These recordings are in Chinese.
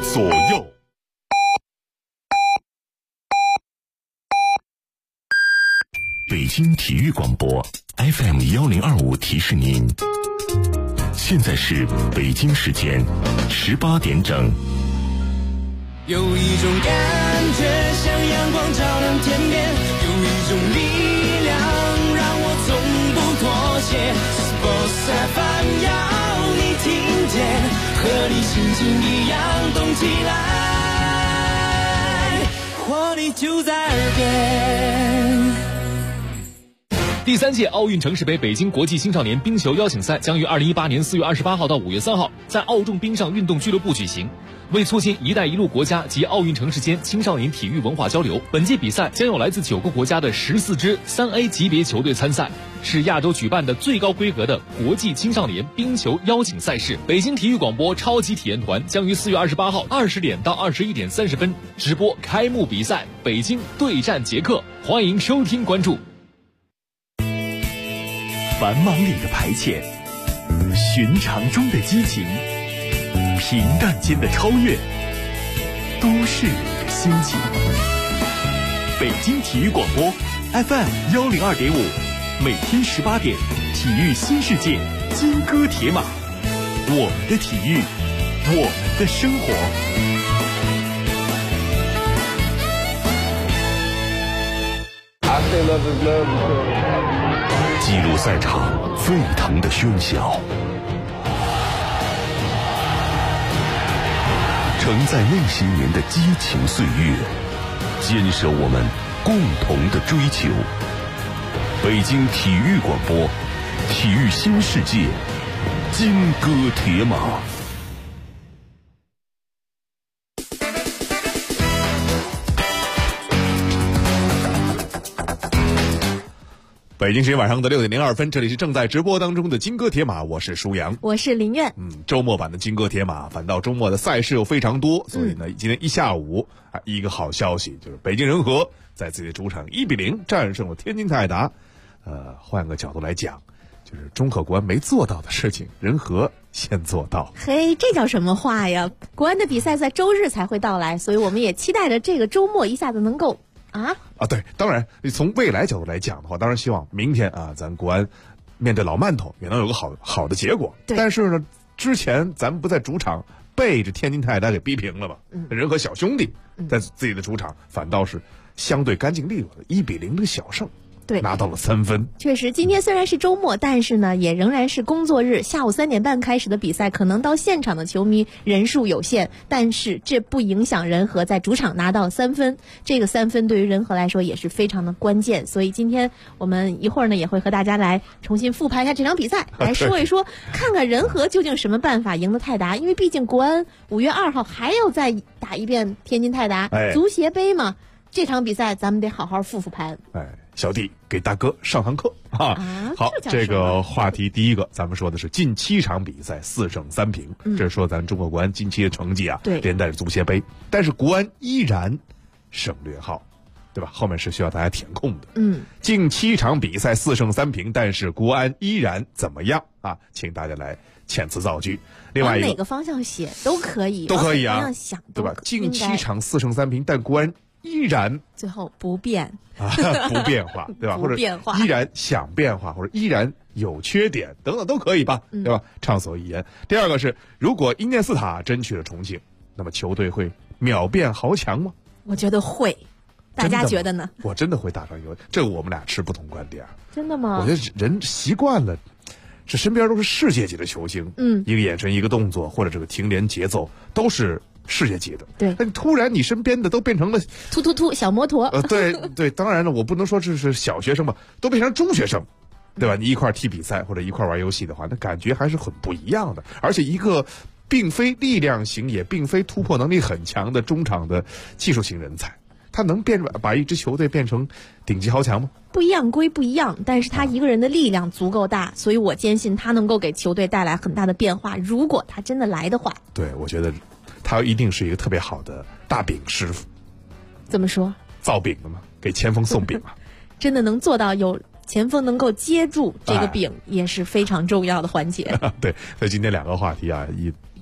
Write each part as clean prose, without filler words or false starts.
左右。北京体育广播 FM1025提示您，现在是北京时间18点整。 有一种感觉像阳光照亮天边，有一种力量让我从不妥协。Sports FM 要你听见，和你心情一样动起来，活力就在耳边。 第3届奥运城市杯北京国际青少年冰球邀请赛将于2018年4月28号到5月3号在奥众冰上运动俱乐部举行。为促进“一带一路”国家及奥运城市间青少年体育文化交流，本届比赛将有来自9个国家的14支3A 级别球队参赛，是亚洲举办的最高规格的国际青少年冰球邀请赛事。北京体育广播超级体验团将于4月28号20点到21点30分直播开幕比赛，北京对战捷克，欢迎收听关注。 繁忙里的排遣，寻常中的激情，平淡间的超越，都市里的心情。北京体育广播 FM102.5，每天18点，体育新世界，金戈铁马，我们的体育，我们的生活。 记录赛场沸腾的喧嚣，承载那些年的激情岁月，坚守我们共同的追求。北京体育广播，体育新世界，金戈铁马。北京时间晚上的6点02分，这里是正在直播当中的金戈铁马，我是舒阳， 我是林苑。 周末版的金戈铁马，反倒周末的赛事又非常多，所以呢，今天一下午一个好消息就是北京人和在自己的主场1-0战胜了天津泰达。换个角度来讲，就是中赫国安没做到的事情，人和先做到。 嘿，这叫什么话呀？国安的比赛在周日才会到来，所以我们也期待着这个周末一下子能够对，当然你从未来角度来讲的话，当然希望明天咱国安面对老馒头也能有个好的结果。但是呢，之前咱们不在主场被这天津泰达给逼平了吗？人和小兄弟在自己的主场反倒是相对干净利落的1-0的小胜。对，拿到了3分。 确实，今天虽然是周末，但是呢，也仍然是工作日，下午3点半开始的比赛，可能到现场的球迷人数有限，但是这不影响人和在主场拿到3分。这个3分对于人和来说也是非常的关键，所以今天我们一会儿呢也会和大家来重新复盘一下这场比赛，来说一说，看看人和究竟什么办法赢得泰达，因为毕竟国安5月2号还要再打一遍天津泰达，足协杯嘛。这场比赛咱们得好好复盘。 小弟给大哥上堂课好，这个话题第一个，咱们说的是近7场比赛4胜3平，这是说咱中国国安近期的成绩对，连带着足协杯，但是国安依然省略号，对吧？后面是需要大家填空的。近7场比赛4胜3平，但是国安依然怎么样请大家来遣词造句。另外一个哪个方向写都可以， 都可以方向想对吧？近7场4胜3平，但国安依然最后不变不变化，对吧？或者依然想变化，或者依然有缺点等等都可以吧，对吧？畅所欲言。第二个是，如果伊涅斯塔真去了重庆，那么球队会秒变豪强吗？ 我觉得会，大家觉得呢？ 我真的会打上一个，这个我们俩持不同观点。 真的吗？ 我觉得人习惯了，这身边都是世界级的球星，一个眼神一个动作或者这个停连节奏都是世界级的。 对， 但突然你身边的都变成了突小摩托。 对，当然了，我不能说这是小学生吧，都变成中学生，对吧？你一块踢比赛或者一块玩游戏的话，那感觉还是很不一样的。而且一个并非力量型，也并非突破能力很强的中场的技术型人才，他能把一支球队变成顶级豪强吗？ 不一样归不一样，但是他一个人的力量足够大，所以我坚信他能够给球队带来很大的变化。如果他真的来的话， 对，我觉得他一定是一个特别好的大饼师傅。 怎么说？ 造饼的嘛，给前锋送饼真的能做到有前锋能够接住这个饼，也是非常重要的环节。 对，所以今天2个话题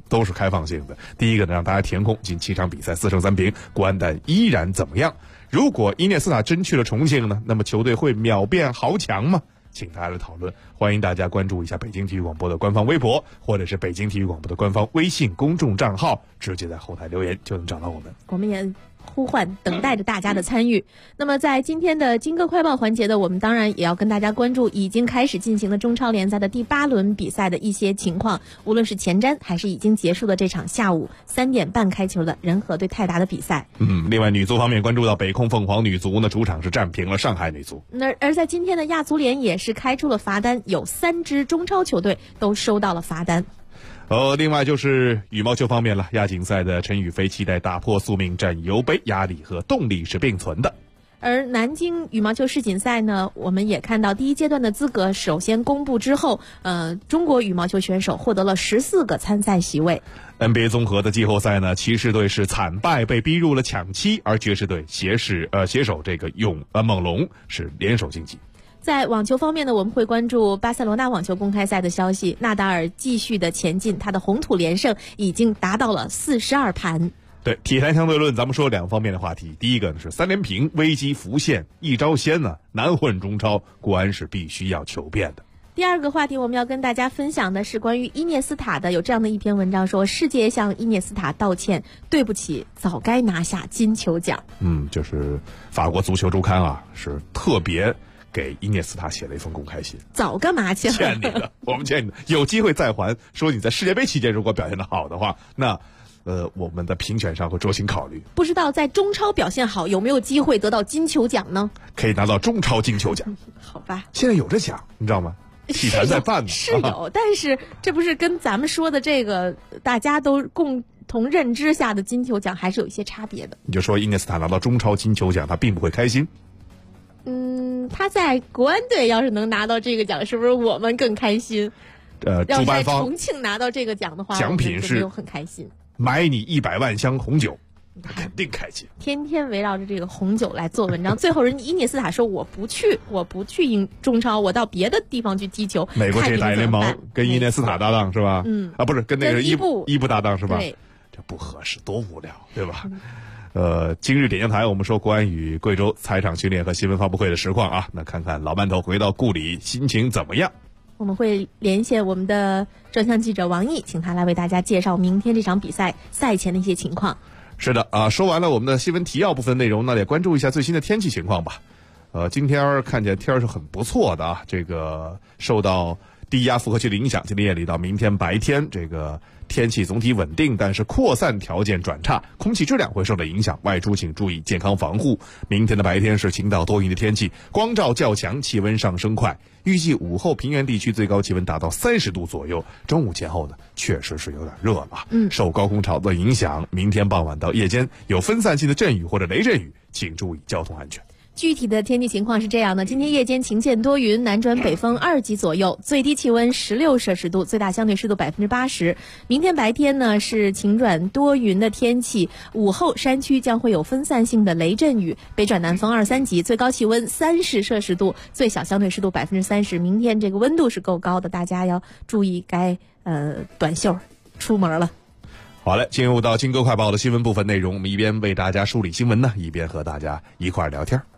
都是开放性的。第一个呢，让大家填空，近7场比赛4胜3平，国安但依然怎么样？如果伊涅斯塔真去了重庆呢，那么球队会秒变豪强吗？请大家来讨论，欢迎大家关注一下北京体育广播的官方微博，或者是北京体育广播的官方微信公众账号，直接在后台留言就能找到我们。 我们也呼唤等待着大家的参与。那么在今天的金歌快报环节呢，我们当然也要跟大家关注已经开始进行的中超联赛的第8轮比赛的一些情况，无论是前瞻还是已经结束的这场下午3点半开球的人和对泰达的比赛。 另外女足方面关注到北控凤凰女足呢，主场是战平了上海女足。 而在今天的亚足联也是开出了罚单，有3支中超球队都收到了罚单。 另外就是羽毛球方面了，亚锦赛的陈雨菲期待打破宿命战尤杯，压力和动力是并存的。 而南京羽毛球世锦赛呢，我们也看到第一阶段的资格首先公布之后，中国羽毛球选手获得了14个参赛席位。 NBA 综合的季后赛呢，骑士队是惨败，被逼入了抢七，而爵士队携手这个猛龙是联手晋级。 在网球方面呢，我们会关注巴塞罗那网球公开赛的消息，纳达尔继续的前进，他的红土连胜已经达到了42盘。 对，体坛相对论咱们说2方面的话题，第一个呢是3连平危机浮现，一招鲜呢，难混中超，国安是必须要求变的。 第二个话题我们要跟大家分享的是关于伊涅斯塔的，有这样的一篇文章说，世界向伊涅斯塔道歉，对不起，早该拿下金球奖。 就是法国足球周刊啊，是特别给伊涅斯塔写了一封公开信。 早干嘛去了？ 欠你的，我们欠你的，有机会再还。说你在世界杯期间如果表现得好的话，那我们的评选上会酌情考虑。 不知道在中超表现好有没有机会得到金球奖呢？ 可以拿到中超金球奖。 好吧， 现在有这奖，你知道吗？体坛在办呢， 是有，但是这不是跟咱们说的这个大家都共同认知下的金球奖还是有一些差别的。 你就说伊涅斯塔拿到中超金球奖，他并不会开心。 他在国安队要是能拿到这个奖，是不是我们更开心？ 主办方重庆拿到这个奖的话， 奖品是很开心， 买你100万箱红酒。他肯定开心， 天天围绕着这个红酒来做文章。最后人伊涅斯塔说我不去中超，我到别的地方去踢球。 美国这大联盟跟伊涅斯塔搭档是吧？不是跟那个伊布搭档是吧？ 对， 这不合适，多无聊，对吧？今日点将台我们说国安与贵州采场训练和新闻发布会的实况啊，那看看老馒头回到故里心情怎么样？ 我们会连线我们的专项记者王毅，请他来为大家介绍明天这场比赛赛前的一些情况。 是的啊，说完了我们的新闻提要部分内容呢，也关注一下最新的天气情况吧。今天看见天是很不错的啊，这个受到低压负荷区的影响，今天夜里到明天白天，这个天气总体稳定，但是扩散条件转差，空气质量会受到影响，外出请注意健康防护。明天的白天是晴到多云的天气，光照较强，气温上升快，预计午后平原地区最高气温达到30度左右。中午前后呢，确实是有点热了。受高空潮的影响，明天傍晚到夜间有分散性的阵雨或者雷阵雨，请注意交通安全。 具体的天气情况是这样的，今天夜间晴间多云，南转北风2级左右，最低气温16摄氏度，最大相对湿度80%。明天白天呢是晴转多云的天气，午后山区将会有分散性的雷阵雨，北转南风2、3级，最高气温30摄氏度，最小相对湿度30%。明天这个温度是够高的，大家要注意该短袖出门了。 好嘞，进入到金歌快报的新闻部分内容，我们一边为大家梳理新闻呢，一边和大家一块儿聊天。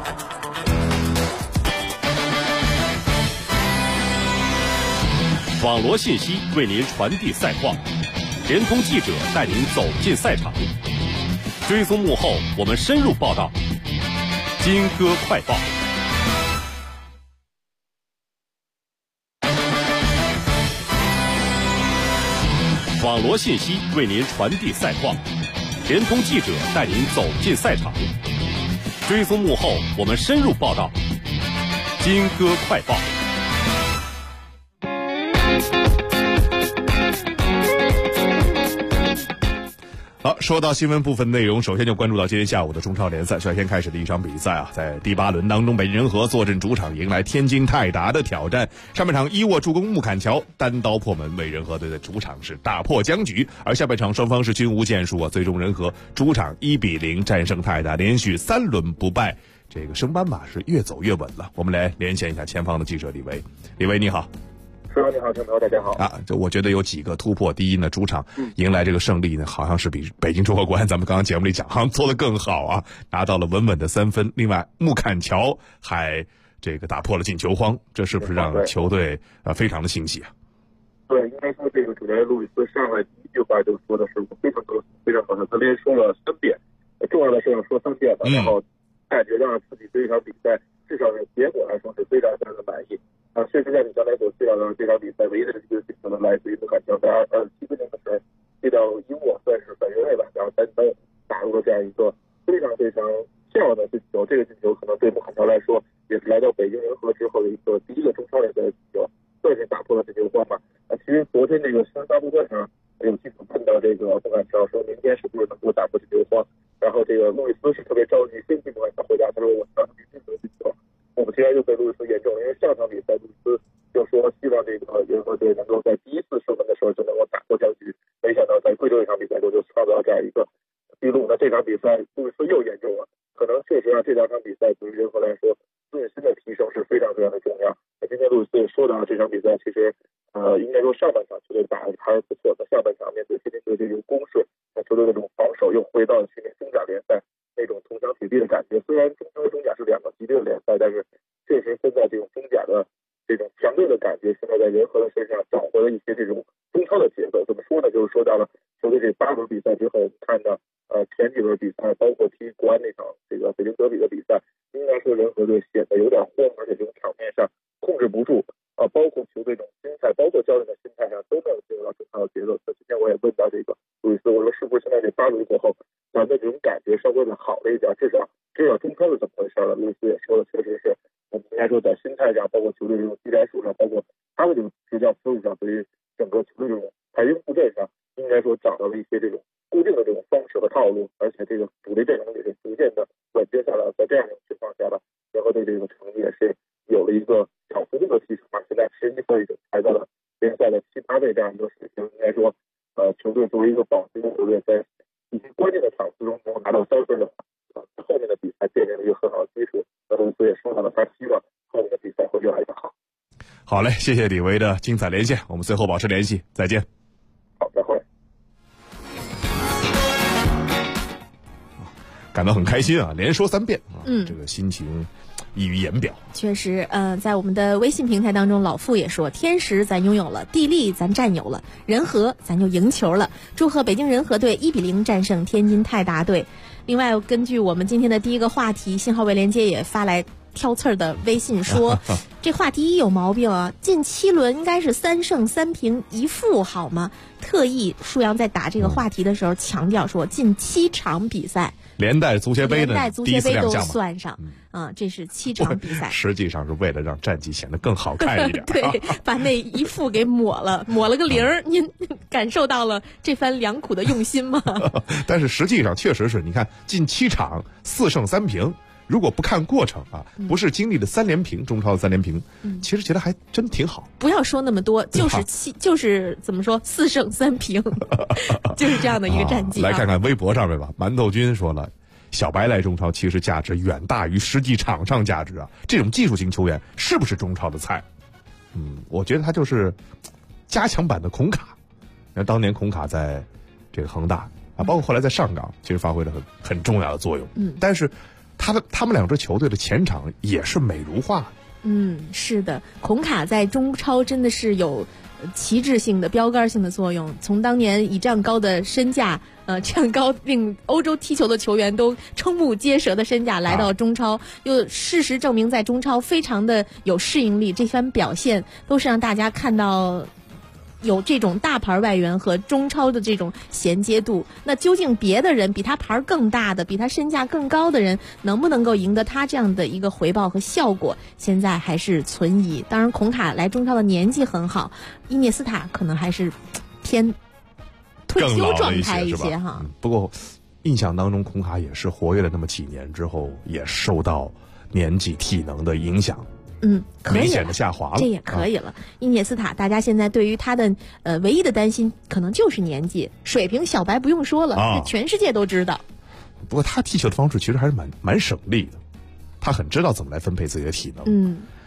网罗信息为您传递赛况，联通记者带您走进赛场，追踪幕后我们深入报道。金歌快报。网罗信息为您传递赛况，联通记者带您走进赛场，追踪幕后我们深入报道。金歌快报。 好，说到新闻部分内容，首先就关注到今天下午的中超联赛率先开始的一场比赛啊，在第8轮当中，北京人和坐镇主场迎来天津泰达的挑战。上半场伊沃助攻穆坎乔单刀破门，为人和队的主场是打破僵局，而下半场双方是均无建树啊，最终人和主场1-0战胜泰达，连续3轮不败，这个升班马是越走越稳了。我们来连线一下前方的记者李维，李维你好。 持人你好，陈涛，大家好啊。这我觉得有几个突破。第一呢，主场迎来这个胜利呢，好像是比北京中赫国安咱们刚刚节目里讲，好像做得更好啊，拿到了稳稳的3分。另外，穆坎乔还这个打破了进球荒，这是不是让球队非常的欣喜啊？ 对，应该说这个主教练路易斯上来第一句话就说的是我非常高兴，非常高兴，他连说了3遍，重要的事情说3遍了，然后感觉让自己对这场比赛至少是结果来说是非常非常的满意。确实在你刚才所介绍的这场比赛唯一的这个进球呢，来自于穆坎乔在27分钟的时候，这道因我算是本人位吧，然后3分打入了这样一个非常非常漂亮的进球。这个进球可能对穆坎乔来说也是来到北京人和之后的一个第一个中超联赛的进球，算是打破了这球荒吧。其实昨天这个新闻发布会上有记者问到这个穆坎乔说明天是不是能够打破这球荒，然后这个路易斯是特别着急，先替穆坎乔回答，他说我上场必须得进球。我们现在就被路易斯言中了，因为上场比赛路易斯就说希望这个人和队能够在第一次射门的时候就能够打破僵局，没想到在贵州这场比赛中就创造了这样一个记录。那这场比赛路易斯又言中了，可能确实让这两场比赛对于人和来说自信心的提升是非常非常的重要。那今天路易斯也说到这场比赛其实应该说上半场球队打得还是不错，那下半场面对天津队这种攻势，那球队的这种防守又回到了去年中甲联赛那种铜墙铁壁的感觉。虽然中超和中甲是2个级别的联赛，但是确实现在这种中甲的这种强队的感觉，现在在人和的身上找回了一些这种中超的节奏。怎么说呢？就是说到了球队这8轮比赛之后，我们看到前几轮比赛，包括踢国安那场这个北京德比的比赛，应该说人和队显得有点慌，而且这种场面上控制不住包括球队这种心态，包括教练的心态上都没有进入到中超的节奏。所以今天我也问到这个路易斯，我说是不是现在这8轮过后，咱们这种感觉稍微的好了一点，至少知道中超是怎么回事了。路易斯也说的确实是，我们应该说在心态上，包括球队这种技战术上，包括他的这种执教思路上，对于整个球队这种排兵布阵上，应该说找到了一些这种固定的这种方式和套路，而且这个主力阵容也是逐渐的稳定下来。在这样的情况下呢，人和队这个成绩也是有了一个小幅度的提升吧。现在11分已经排到了联赛的7、8位这样一个水平，应该说球队作为一个保级的球队，在一些关键的场次中能够拿到3分的话，后面的比赛奠定了一个很好的基础。路易斯也说到了，他希望后面的比赛会越来越好。 好嘞，谢谢李维的精彩连线，我们随后保持联系，再见。 好，再会。 感到很开心啊，连说3遍啊，这个心情溢于言表。 确实，在我们的微信平台当中，老傅也说，天时咱拥有了，地利咱占有了，人和咱就赢球了。祝贺北京人和队1-0战胜天津泰达队。另外，根据我们今天的第一个话题，信号位连接也发来挑刺儿的微信说，这话题有毛病啊！近7轮应该是3胜3平1负好吗？特意舒阳在打这个话题的时候强调说，近7场比赛。 连带足协杯的第一次亮相都算上这是7场比赛， 实际上是为了让战绩显得更好看一点。 对，把那1负给抹了个0。您感受到了这番良苦的用心吗？ 但是实际上确实是，你看近7场4胜3平。如果不看过程啊，不是经历了3连平，中超的3连平，其实觉得还真挺好。 不要说那么多，就是怎么说4胜3平，就是这样的一个战绩。 来看看微博上面吧，馒头君说了，小白来中超其实价值远大于实际场上价值啊。这种技术型球员是不是中超的菜？我觉得他就是加强版的孔卡。当年孔卡在这个恒大啊，包括后来在上港，其实发挥了很重要的作用。但是他们2支球队的前场也是美如画。 是的，孔卡在中超真的是有旗帜性的标杆性的作用。从当年以这样高的身价，这样高令欧洲踢球的球员都瞠目结舌的身价来到中超，又事实证明在中超非常的有适应力，这番表现都是让大家看到有这种大牌外援和中超的这种衔接度。那究竟别的人比他牌更大的，比他身价更高的人，能不能够赢得他这样的一个回报和效果，现在还是存疑。当然孔卡来中超的年纪很好，伊涅斯塔可能还是偏退休状态一些哈。 不过印象当中孔卡也是活跃了那么几年之后，也受到年纪体能的影响， 可以明显的下滑了， 这也可以了。伊涅斯塔，大家现在对于他的唯一的担心，可能就是年纪，水平小白不用说了，全世界都知道。 不过他踢球的方式其实还是蛮省力的，他很知道怎么来分配自己的体能。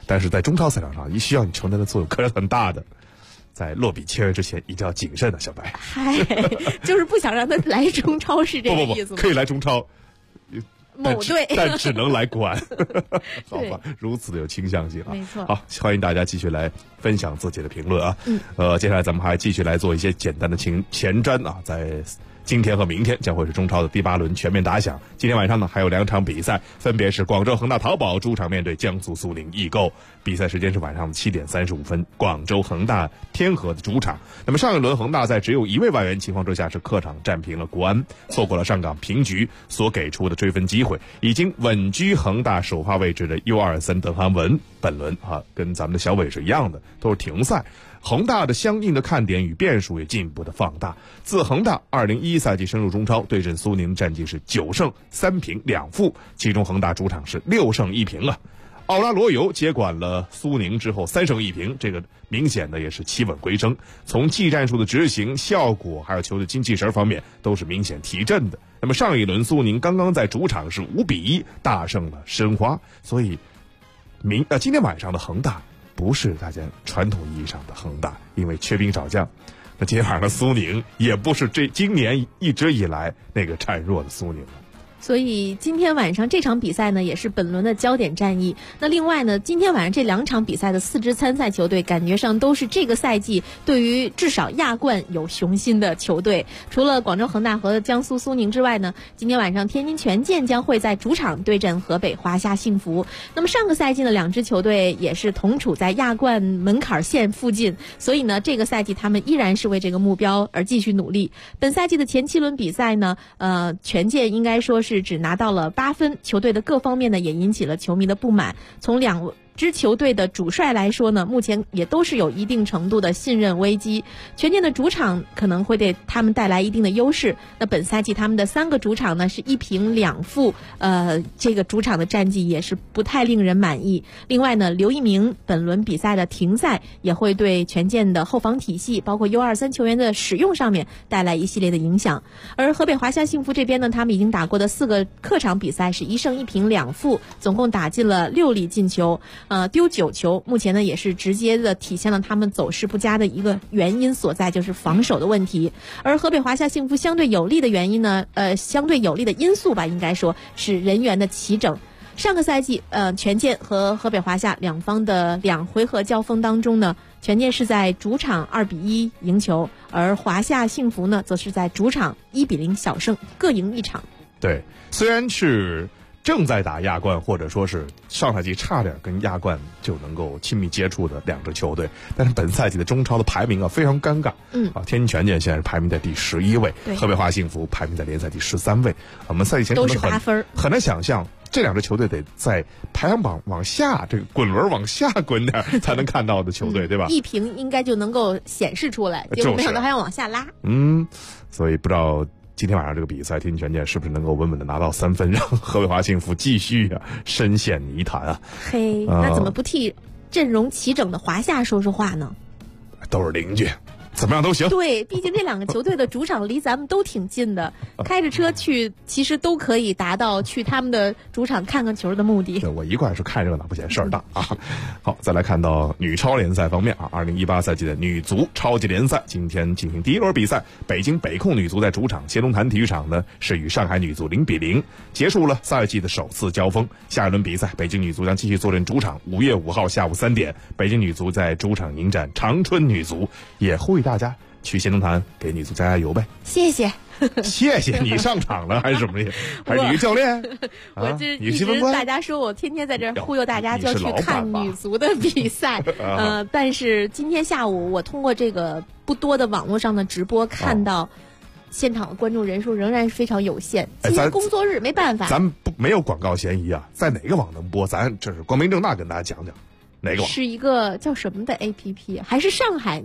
但是在中超赛场上，需要你承担的作用可是很大的。在落笔签约之前，一定要谨慎的，小白。 嗨，就是不想让他来中超，是这个意思吗？ 不，可以来中超。 某队， 但只能来国安。好吧，如此的有倾向性啊！ 没错。 好，欢迎大家继续来分享自己的评论啊。接下来咱们还继续来做一些简单的前瞻啊，在今天和明天将会是中超的第8轮全面打响。今天晚上呢，还有2场比赛，分别是广州恒大淘宝主场面对江苏苏宁易购，比赛时间是晚上7点35分，广州恒大天河的主场。那么上一轮恒大在只有1位外援情况之下，是客场战平了国安，错过了上港平局所给出的追分机会。已经稳居恒大首发位置的 U23 邓涵文，本轮跟咱们的小伟是一样的，都是停赛。恒大的相应的看点与变数也进一步的放大。自恒大2011赛季升入中超，对阵苏宁战绩是9胜3平2负，其中恒大主场是6胜1平啊。奥拉罗尤接管了苏宁之后3胜1平，这个明显的也是企稳归升，从技战术的执行效果还有球队精气神方面都是明显提振的。那么上一轮苏宁刚刚在主场是5-1大胜了申花，所以今天晚上的恒大不是大家传统意义上的恒大，因为缺兵少将。那今天晚上的苏宁也不是今年一直以来那个孱弱的苏宁了。 所以今天晚上这场比赛呢，也是本轮的焦点战役。那另外呢，今天晚上这2场比赛的4支参赛球队，感觉上都是这个赛季对于至少亚冠有雄心的球队。除了广州恒大和江苏苏宁之外呢，今天晚上天津权健将会在主场对阵河北华夏幸福。那么上个赛季的2支球队也是同处在亚冠门槛线附近，所以呢，这个赛季他们依然是为这个目标而继续努力。本赛季的前7轮比赛呢，权健应该说是只拿到了8分，球队的各方面呢也引起了球迷的不满。从2支球队的主帅来说呢，目前也都是有一定程度的信任危机。权健的主场可能会对他们带来一定的优势。那本赛季他们的3个主场呢是1平2负，这个主场的战绩也是不太令人满意。另外呢，刘一鸣本轮比赛的停赛也会对权健的后防体系，包括 U23 球员的使用上面带来一系列的影响。而河北华夏幸福这边呢，他们已经打过的4个客场比赛是1胜1平2负，总共打进了6粒进球。丢9球，目前呢也是直接的体现了他们走势不佳的一个原因所在，就是防守的问题。而河北华夏幸福相对有利的原因呢，相对有利的因素吧，应该说是人员的齐整。上个赛季，权健和河北华夏两方的2回合交锋当中呢，权健是在主场2-1赢球，而华夏幸福呢，则是在主场1-0小胜，各赢1场。 对，虽然是正在打亚冠，或者说是上赛季差点跟亚冠就能够亲密接触的2支球队，但是本赛季的中超的排名非常尴尬。天津权健现在是排名在第11位，河北华夏幸福排名在联赛第13位。我们赛季前可能都是8分， 很难想象这2支球队得在排行榜往下，这个滚轮往下滚点才能看到的球队，对吧？ 一平应该就能够显示出来，结果没想到还要往下拉。 所以不知道今天晚上这个比赛，天津权健是不是能够稳稳的拿到3分，让河北华幸福继续深陷泥潭啊？ 嘿，那怎么不替阵容齐整的华夏说说话呢？ 都是邻居，怎么样都行。 对，毕竟这2个球队的主场离咱们都挺近的，开着车去其实都可以达到去他们的主场看看球的目的。 对，我一贯是看热闹不嫌事儿大啊。好，再来看到女超联赛方面2018赛季的女足超级联赛今天进行第1轮比赛，北京北控女足在主场协同坛体育场呢是与上海女足0-0结束了赛季的首次交锋。下一轮比赛，北京女足将继续坐镇主场，5月5号下午3点，北京女足在主场迎战长春女足。也呼吁大家去协同坛给女足加加油呗。 谢谢。 谢谢你上场了还是什么？还是你是教练？ 我这一直大家说我天天在这忽悠大家就要去看女足的比赛，但是今天下午我通过这个不多的网络上的直播看到，现场的观众人数仍然是非常有限。今天工作日没办法， 咱们没有广告嫌疑啊，在哪个网能播？咱这是光明正大跟大家讲讲，哪个网？是一个叫什么的 APP， 还是上海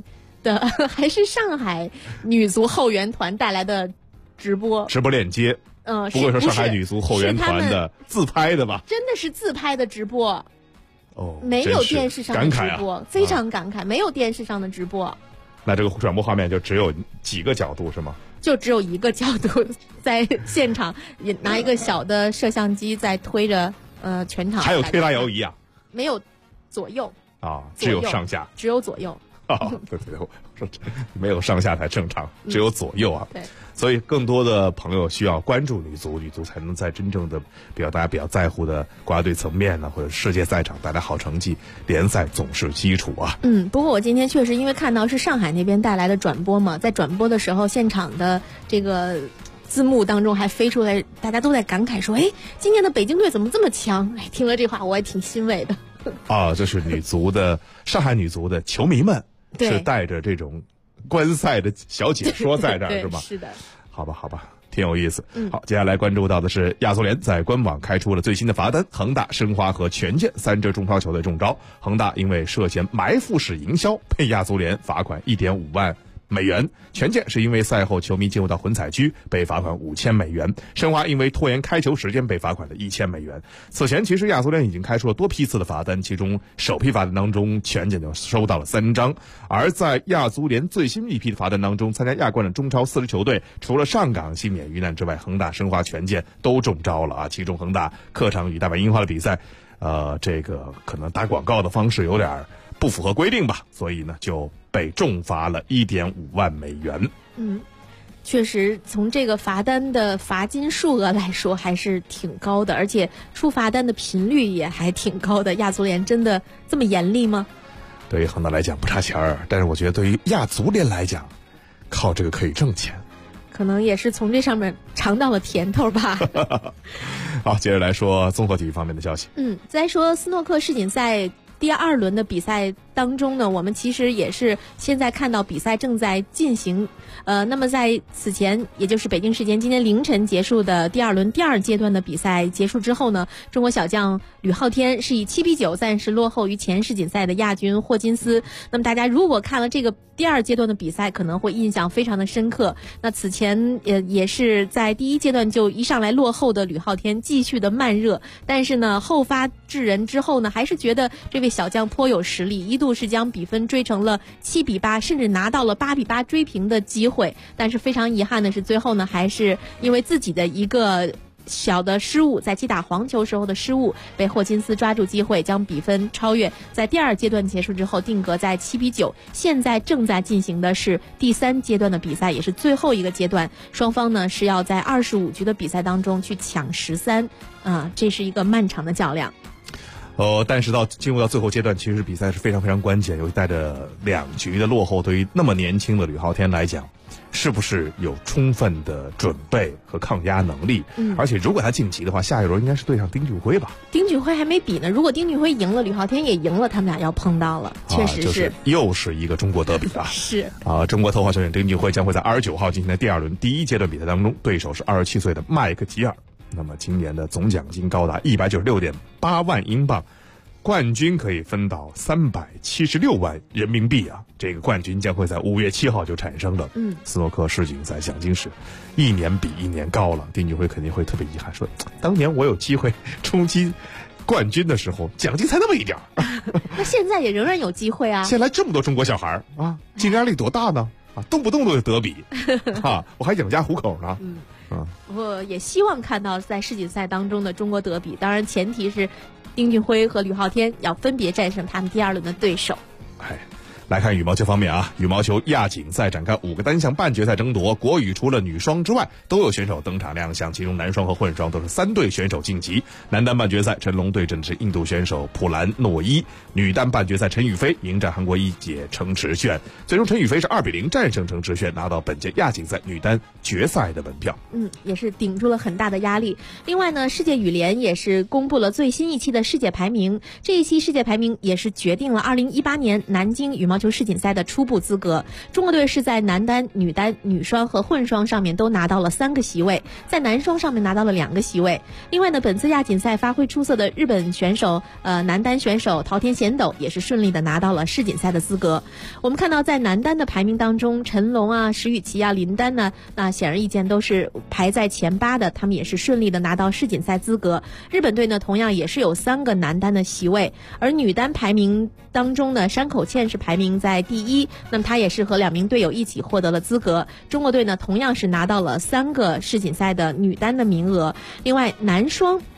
女足后援团带来的直播链接？不会说上海女足后援团的自拍的吧？真的是自拍的直播。没有电视上的直播，非常感慨，没有电视上的直播。 那这个转播画面就只有几个角度是吗？ 就只有一个角度，在现场也拿一个小的摄像机在推着全场。 还有推拉摇椅啊？ 没有左右啊，只有上下， 只有左右。 对，我说没有上下才正常，只有左右啊。 对， 所以更多的朋友需要关注女足，女足才能在真正的大家比较在乎的国家队层面呢，或者世界赛场带来好成绩，联赛总是基础啊。 不过我今天确实因为看到是上海那边带来的转播嘛，在转播的时候，现场的这个字幕当中还飞出来，大家都在感慨说：“哎，今年的北京队怎么这么强？”哎，听了这话我也挺欣慰的。 这是上海女足的球迷们。是带着这种观赛的小解说在这儿是吧？ 是的。 好吧，挺有意思。好，接下来关注到的是亚足联在官网开出了最新的罚单，恒大、申花和权健3支中超球队中招。恒大因为涉嫌埋伏式营销，被亚足联罚款1.5万美元，权健是因为赛后球迷进入到混采区被罚款5000美元，申花因为拖延开球时间被罚款了1000美元。此前其实亚足联已经开出了多批次的罚单，其中首批罚单当中权健就收到了3张，而在亚足联最新一批的罚单当中，参加亚冠的中超4支球队除了上港幸免于难之外，恒大、申花、权健都中招了啊。其中恒大客场与大阪樱花的比赛，这个可能打广告的方式有点不符合规定吧，所以呢就被重罚了1.5万美元。 确实从这个罚单的罚金数额来说还是挺高的，而且出罚单的频率也还挺高的。亚足联真的这么严厉吗？ 对于恒大来讲不差钱儿，但是我觉得对于亚足联来讲，靠这个可以挣钱， 可能也是从这上面尝到了甜头吧。 好，接着来说综合体育方面的消息。 再说斯诺克世锦赛第2轮的比赛当中呢，我们其实也是现在看到比赛正在进行。那么在此前，也就是北京时间今天凌晨结束的第2轮第2阶段的比赛结束之后呢，中国小将吕昊天是以7-9暂时落后于前世锦赛的亚军霍金斯。那么大家如果看了这个第2阶段的比赛，可能会印象非常的深刻。那此前也是在第1阶段就一上来落后的吕昊天继续的慢热，但是呢后发制人之后呢，还是觉得这位小将颇有实力，一度是将比分追成了7-8，甚至拿到了8-8追平的机会。但是非常遗憾的是，最后呢还是因为自己的一个小的失误，在击打黄球时候的失误，被霍金斯抓住机会将比分超越，在第2阶段结束之后定格在7-9。现在正在进行的是第3阶段的比赛，也是最后一个阶段，双方呢是要在25局的比赛当中去抢13，这是一个漫长的较量。 但是进入到最后阶段，其实比赛是非常非常关键，尤其带着2局的落后，对于那么年轻的吕昊天来讲，是不是有充分的准备和抗压能力？而且如果他晋级的话，下一轮应该是对上丁俊晖吧？ 丁俊晖还没比呢，如果丁俊晖赢了，吕昊天也赢了，他们俩要碰到了，确实是， 就是又是一个中国德比啊！ 是中国头号球员丁俊晖将会在29号进行的第2轮第1阶段比赛当中，对手是27岁的麦克吉尔。那么今年的总奖金高达196.8万英镑，冠军可以分到376万人民币啊！这个冠军将会在5月7号就产生了。斯诺克世锦赛奖金是一年比一年高了，丁俊晖肯定会特别遗憾，说当年我有机会冲击冠军的时候，奖金才那么一点儿。 那现在也仍然有机会啊！ 现在这么多中国小孩啊，竞争压力多大呢？动不动都有德比我还养家糊口呢。 我也希望看到在世锦赛当中的中国德比，当然前提是丁俊晖和吕昊天要分别战胜他们第2轮的对手。 来看羽毛球方面啊，羽毛球亚锦赛展开5个单项半决赛争夺，国羽除了女双之外都有选手登场亮相，其中男双和混双都是3队选手晋级。男单半决赛陈龙对阵的是印度选手普兰诺伊，女单半决赛陈雨菲迎战韩国一姐程池炫，最终陈雨菲是2-0战胜程池炫，拿到本届亚锦赛女单决赛的门票。 也是顶住了很大的压力。另外呢，世界羽联也是公布了最新一期的世界排名，这一期世界排名也是决定了2018年南京羽毛球世锦赛的初步资格。中国队是在男单、女单、女双和混双上面都拿到了3个席位，在男双上面拿到了2个席位。另外呢，本次亚锦赛发挥出色的日本选手男单选手桃田贤斗也是顺利的拿到了世锦赛的资格。我们看到在男单的排名当中，陈龙啊、石宇奇啊、林丹呢，那显而易见都是排在前8的，他们也是顺利的拿到世锦赛资格。日本队呢同样也是有3个男单的席位，而女单排名当中呢，山口茜是排名在第1，那么她也是和2名队友一起获得了资格。中国队呢同样是拿到了3个世锦赛的女单的名额。另外男双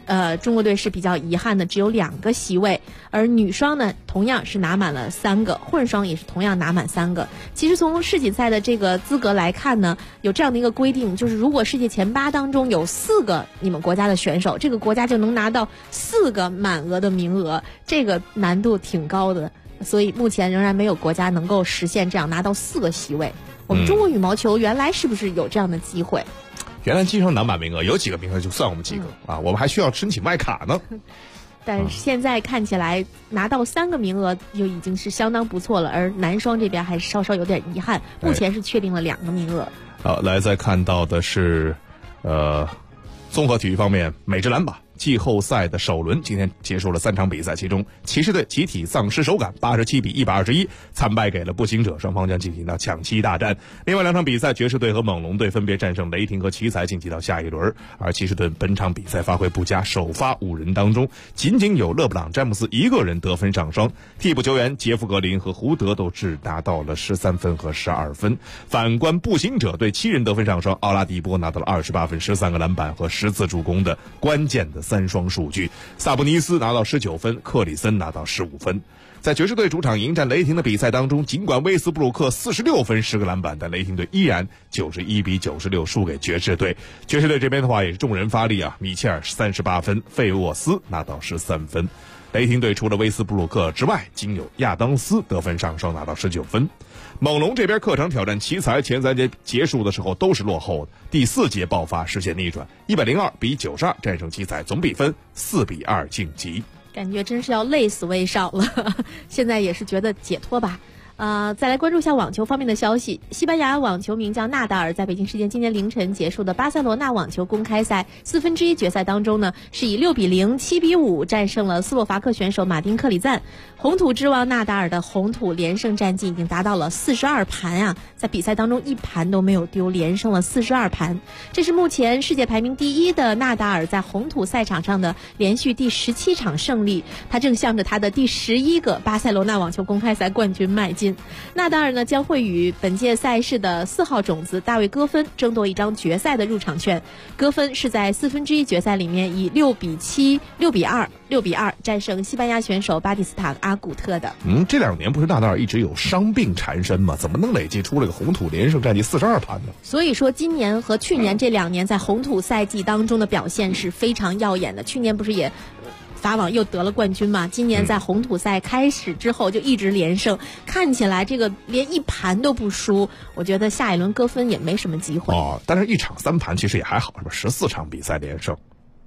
中国队是比较遗憾的，只有2个席位。而女双呢，同样是拿满了3个，混双也是同样拿满3个。其实从世锦赛的这个资格来看呢，有这样的一个规定，就是如果世界前8当中有4个你们国家的选手，这个国家就能拿到4个满额的名额，这个难度挺高的。所以目前仍然没有国家能够实现这样拿到4个席位。我们中国羽毛球原来是不是有这样的机会？ 原来经常拿满名额，有几个名额就算我们及格啊，我们还需要申请外卡呢。 但是现在看起来拿到3个名额就已经是相当不错了，而男双这边还是稍稍有点遗憾，目前是确定了2个名额。 好，来再看到的是，综合体育方面，美职篮吧。季后赛的首轮今天结束了3场比赛，其中骑士队集体丧失手感，87比121惨败给了步行者，双方将进行到抢七大战。另外2场比赛，爵士队和猛龙队分别战胜雷霆和奇才，晋级到下一轮。而骑士队本场比赛发挥不佳，首发5人当中仅仅有勒布朗·詹姆斯1个人得分上双，替补球员杰夫·格林和胡德都只拿到了13分和12分。反观步行者队7人得分上双，奥拉迪波拿到了28分、13个篮板和10次助攻的关键的3双数据，萨布尼斯拿到19分，克里森拿到15分。在爵士队主场迎战雷霆的比赛当中，尽管威斯布鲁克46分10个篮板，但雷霆队依然91比96输给爵士队。爵士队这边的话也是众人发力啊，米切尔38分，费沃斯拿到13分。雷霆队除了威斯布鲁克之外，仅有亚当斯得分上双拿到19分。猛龙这边客场挑战奇才，前3节结束的时候都是落后的，第4节爆发实现逆转，102比92战胜奇才，总比分4比2晋级。 感觉真是要累死威少了，现在也是觉得解脱吧。再来关注一下网球方面的消息。西班牙网球名将纳达尔在北京时间今天凌晨结束的巴塞罗那网球公开赛1/4决赛当中呢，是以6比0、7比5战胜了斯洛伐克选手马丁克里赞。红土之王纳达尔的红土连胜战绩已经达到了42盘啊，在比赛当中1盘都没有丢，连胜了42盘。这是目前世界排名第1的纳达尔在红土赛场上的连续第17场胜利，他正向着他的第11个巴塞罗那网球公开赛冠军迈进。纳达尔呢将会与本届赛事的4号种子大卫戈芬争夺一张决赛的入场券。戈芬是在1/4决赛里面以6比7、6比2、6比2战胜西班牙选手巴蒂斯塔阿古特的。 这2年不是纳达尔一直有伤病缠身吗？怎么能累计出了个红土连胜战绩42盘呢？ 所以说今年和去年这2年在红土赛季当中的表现是非常耀眼的。去年不是也法网又得了冠军嘛，今年在红土赛开始之后就一直连胜，看起来这个连1盘都不输，我觉得下一轮戈芬也没什么机会。 但是1场3盘其实也还好，是吧？14场比赛连胜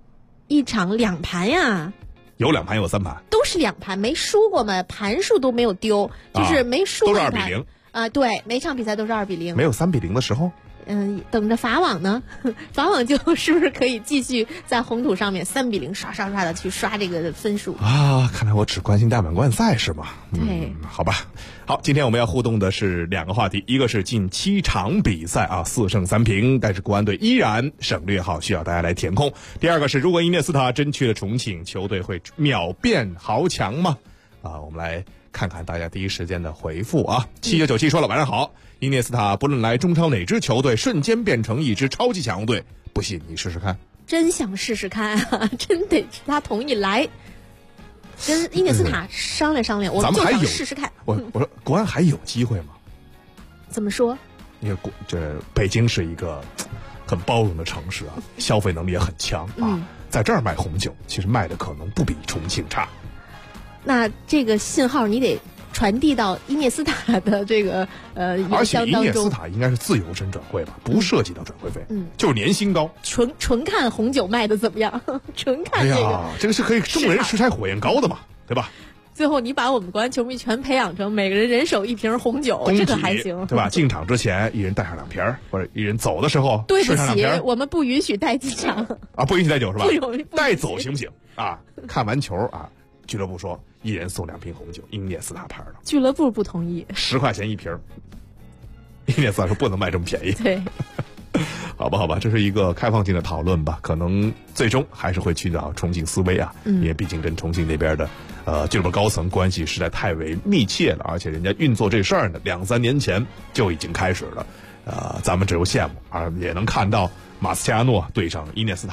，1场2盘呀， 有2盘有3盘， 都是2盘，没输过嘛，盘数都没有丢，就是没输过都是2比0 啊，对，每场比赛都是2比0， 没有3比0的时候。 等着法网呢，法网就是不是可以继续在红土上面3比0刷的去刷这个分数啊？看来我只关心大满贯赛是吗？ 对， 好吧。好，今天我们要互动的是2个话题，一个是近7场比赛啊4胜3平，但是国安队依然省略号，需要大家来填空。第二个是如果伊涅斯塔真去了重庆，球队会秒变豪强吗？我们来看看大家第一时间的回复啊。7997说了，晚上好。伊涅斯塔不论来中超哪支球队，瞬间变成一支超级强队，不信你试试看。 真想试试看啊，真得是他同意来，跟伊涅斯塔商量商量，我们就想试试看。 我说国安还有机会吗？ 怎么说？ 因为这北京是一个很包容的城市啊，消费能力也很强啊，在这儿卖红酒，其实卖的可能不比重庆差。 那这个信号你得传递到伊涅斯塔的这个而且伊涅斯塔应该是自由身转会吧，不涉及到转会费，就是年薪高。 纯看红酒卖的怎么样，纯看这个， 这个是可以众人拾柴火焰高的嘛，对吧？ 最后你把我们国安球迷全培养成每个人人手1瓶红酒，这个还行， 对吧？进场之前一人带上2瓶，或者一人走的时候对不起，我们不允许带进场啊，不允许带酒是吧？ 不带走行不行啊？看完球啊，俱乐部说一人送2瓶红酒，伊涅斯塔牌的。 俱乐部不同意 ，10块钱1瓶。伊涅斯塔说不能卖这么便宜。 对。 好吧，这是一个开放性的讨论吧，可能最终还是会去到重庆思维啊，因为毕竟跟重庆那边的俱乐部高层关系实在太为密切了，而且人家运作这事儿呢2-3年前就已经开始了，咱们只有羡慕，也能看到马斯切拉诺对上伊涅斯塔已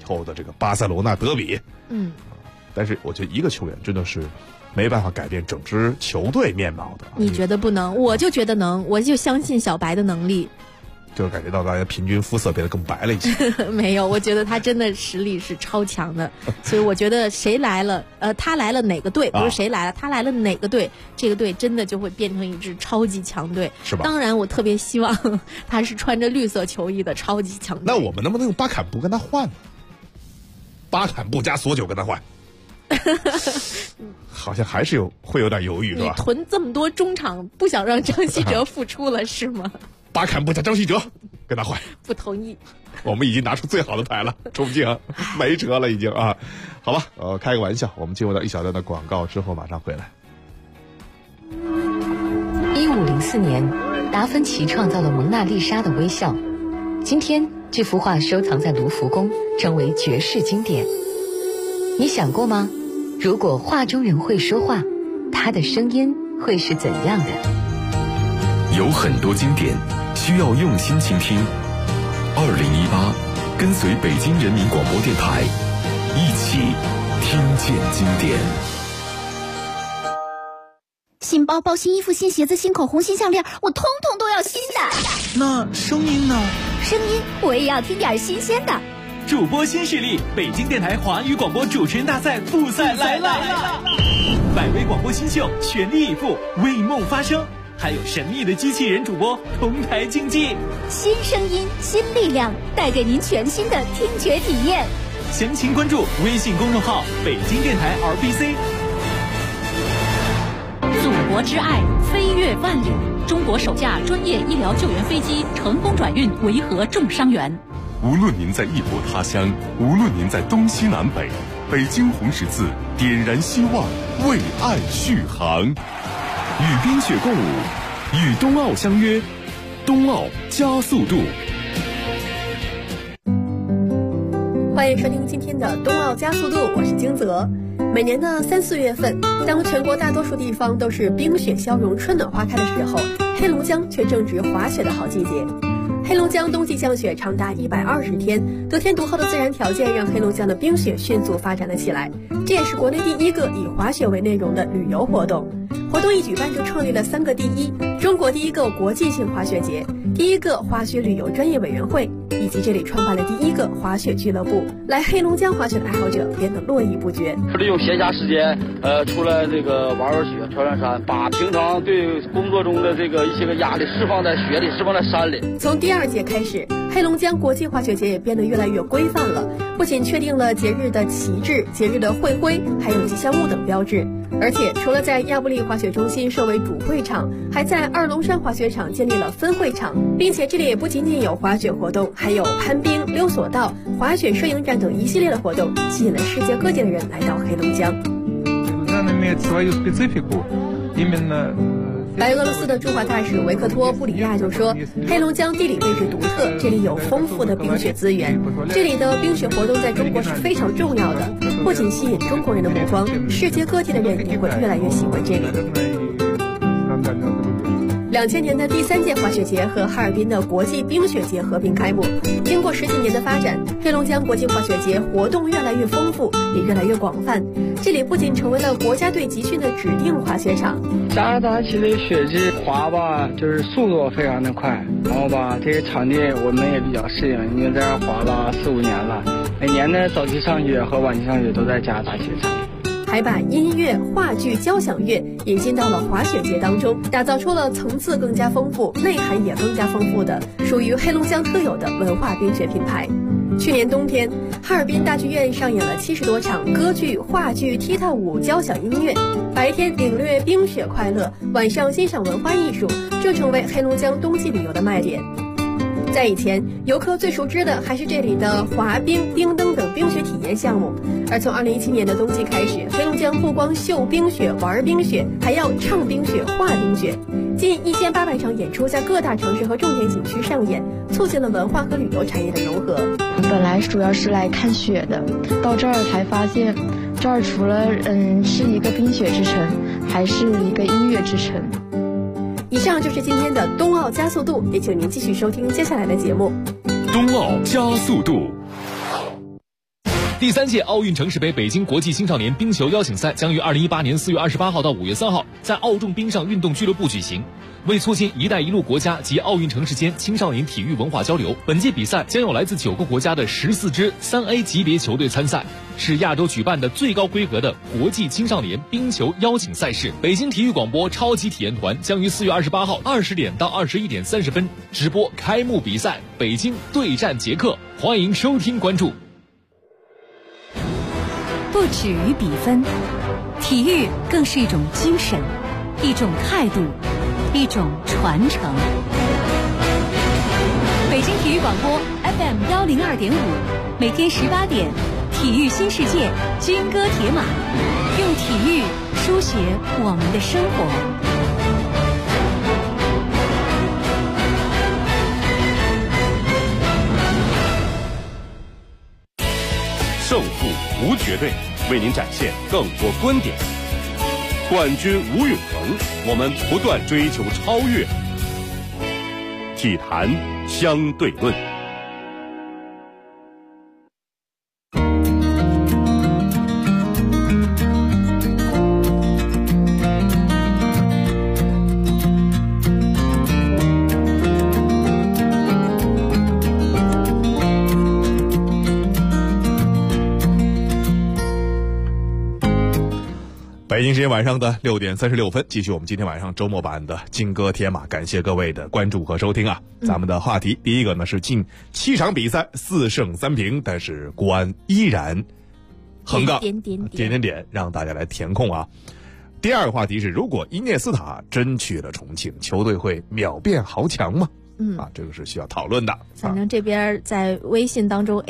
后的这个巴塞罗那德比。但是我觉得一个球员真的是没办法改变整支球队面貌的。 你觉得不能？我就觉得能，我就相信小白的能力。 就是感觉到大家平均肤色变得更白了一些。 没有，我觉得他真的实力是超强的，所以我觉得谁来了，他来了哪个队，不是谁来了，他来了哪个队，这个队真的就会变成一支超级强队， 是吧？ 当然，我特别希望他是穿着绿色球衣的超级强队。 那我们能不能用巴坎布跟他换呢？巴坎布加索九跟他换？好像还是会有点犹豫，是吧？ 你囤这么多中场，不想让张稀哲复出了是吗？ 巴坎布加张稀哲跟他换？ 不同意。 我们已经拿出最好的牌了，重庆没辙了已经啊。好吧，开个玩笑，我们进入到一小段的广告之后马上回来。 1504年，达芬奇创造了蒙娜丽莎的微笑，今天这幅画收藏在卢浮宫，成为绝世经典。你想过吗？如果画中人会说话，他的声音会是怎样的？ 有很多经典需要用心倾听。2018，跟随北京人民广播电台，一起听见经典。 新包包、新衣服、新鞋子、新口红、新项链，我通通都要新的。 那声音呢？ 声音我也要听点新鲜的。 主播新势力，北京电台华语广播主持人大赛复赛来了！100位广播新秀全力以赴，为梦发声。还有神秘的机器人主播同台竞技， 新声音新力量，带给您全新的听觉体验。 详情关注微信公众号北京电台 RBC。 祖国之爱飞越万里，中国首架专业医疗救援飞机成功转运维和重伤员。 无论您在异国他乡，无论您在东西南北，北京红十字点燃希望，为爱续航。与冰雪共舞，与冬奥相约，冬奥加速度。 欢迎收听今天的冬奥加速度，我是金泽。每年的3、4月份，当全国大多数地方都是冰雪消融、春暖花开的时候，黑龙江却正值滑雪的好季节。黑龙江冬季降雪长达120天，得天独厚的自然条件让黑龙江的冰雪迅速发展了起来，这也是国内第一个以滑雪为内容的旅游活动。活动一举办就创立了3个第一：中国第一个国际性滑雪节，第一个滑雪旅游专业委员会，以及这里创办了第一个滑雪俱乐部。来黑龙江滑雪的爱好者变得络绎不绝。 利用闲暇时间，出来这个玩玩雪、挑挑山，把平常对工作中的一些个压力释放在雪里，释放在山里。 从第2届开始，黑龙江国际滑雪节也变得越来越规范了，不仅确定了节日的旗帜、节日的会徽，还有吉祥物等标志。而且除了在亚布力滑雪中心设为主会场，还在二龙山滑雪场建立了分会场，并且这里也不仅仅有滑雪活动，还有攀冰、溜索道、滑雪摄影展等一系列的活动，吸引了世界各地的人来到黑龙江。白俄罗斯的驻华大使维克托·布里亚就说，黑龙江地理位置独特，这里有丰富的冰雪资源，这里的冰雪活动在中国是非常重要的，不仅吸引中国人的目光，世界各地的人也会越来越喜欢这里。2000年的第3届滑雪节和哈尔滨的国际冰雪节合并开幕。经过10几年的发展，黑龙江国际滑雪节活动越来越丰富，也越来越广泛。这里不仅成为了国家队集训的指定滑雪场。 加拿大其实雪质滑吧，就是速度非常的快，然后吧，这些场地我们也比较适应，因为在这儿滑了4、5年了，每年的早期上雪和晚期上雪都在加拿大雪场。 还把音乐、话剧、交响乐引进到了滑雪节当中，打造出了层次更加丰富、内涵也更加丰富的属于黑龙江特有的文化冰雪品牌。去年冬天，哈尔滨大剧院上演了70多场歌剧、话剧、踢踏舞、交响音乐，白天领略冰雪快乐，晚上欣赏文化艺术，这成为黑龙江冬季旅游的卖点。在以前，游客最熟知的还是这里的滑冰、冰灯等冰雪体验项目。而从2017年的冬季开始，黑龙江不光秀冰雪、玩冰雪，还要唱冰雪、画冰雪。近1800场演出在各大城市和重点景区上演，促进了文化和旅游产业的融合。 本来主要是来看雪的，到这儿才发现，这儿除了是一个冰雪之城，还是一个音乐之城。 以上就是今天的冬奥加速度，也请您继续收听接下来的节目。 冬奥加速度。 第3届奥运城市杯北京国际青少年冰球邀请赛将于2018年4月28号到5月3号在奥重冰上运动俱乐部举行。为促进“一带一路”国家及奥运城市间青少年体育文化交流，本届比赛将有来自9个国家的14支3A 级别球队参赛，是亚洲举办的最高规格的国际青少年冰球邀请赛事。北京体育广播超级体验团将于4月28号20点到21点30分直播开幕比赛，北京对战捷克，欢迎收听关注。 不止于比分，体育更是一种精神，一种态度，一种传承。北京体育广播 FM 102.5，每天18点，体育新世界，军歌铁马，用体育书写我们的生活。 胜负无绝对，为您展现更多观点。冠军无永恒，我们不断追求超越。体坛相对论。 北京时间晚上的6点36分，继续我们今天晚上周末版的劲歌铁马，感谢各位的关注和收听啊！咱们的话题第一个呢是近7场比赛4胜3平，但是国安依然横杠点，让大家来填空啊。第二个话题是，如果伊涅斯塔真去了重庆，球队会秒变豪强吗？这个是需要讨论的。 反正这边在微信当中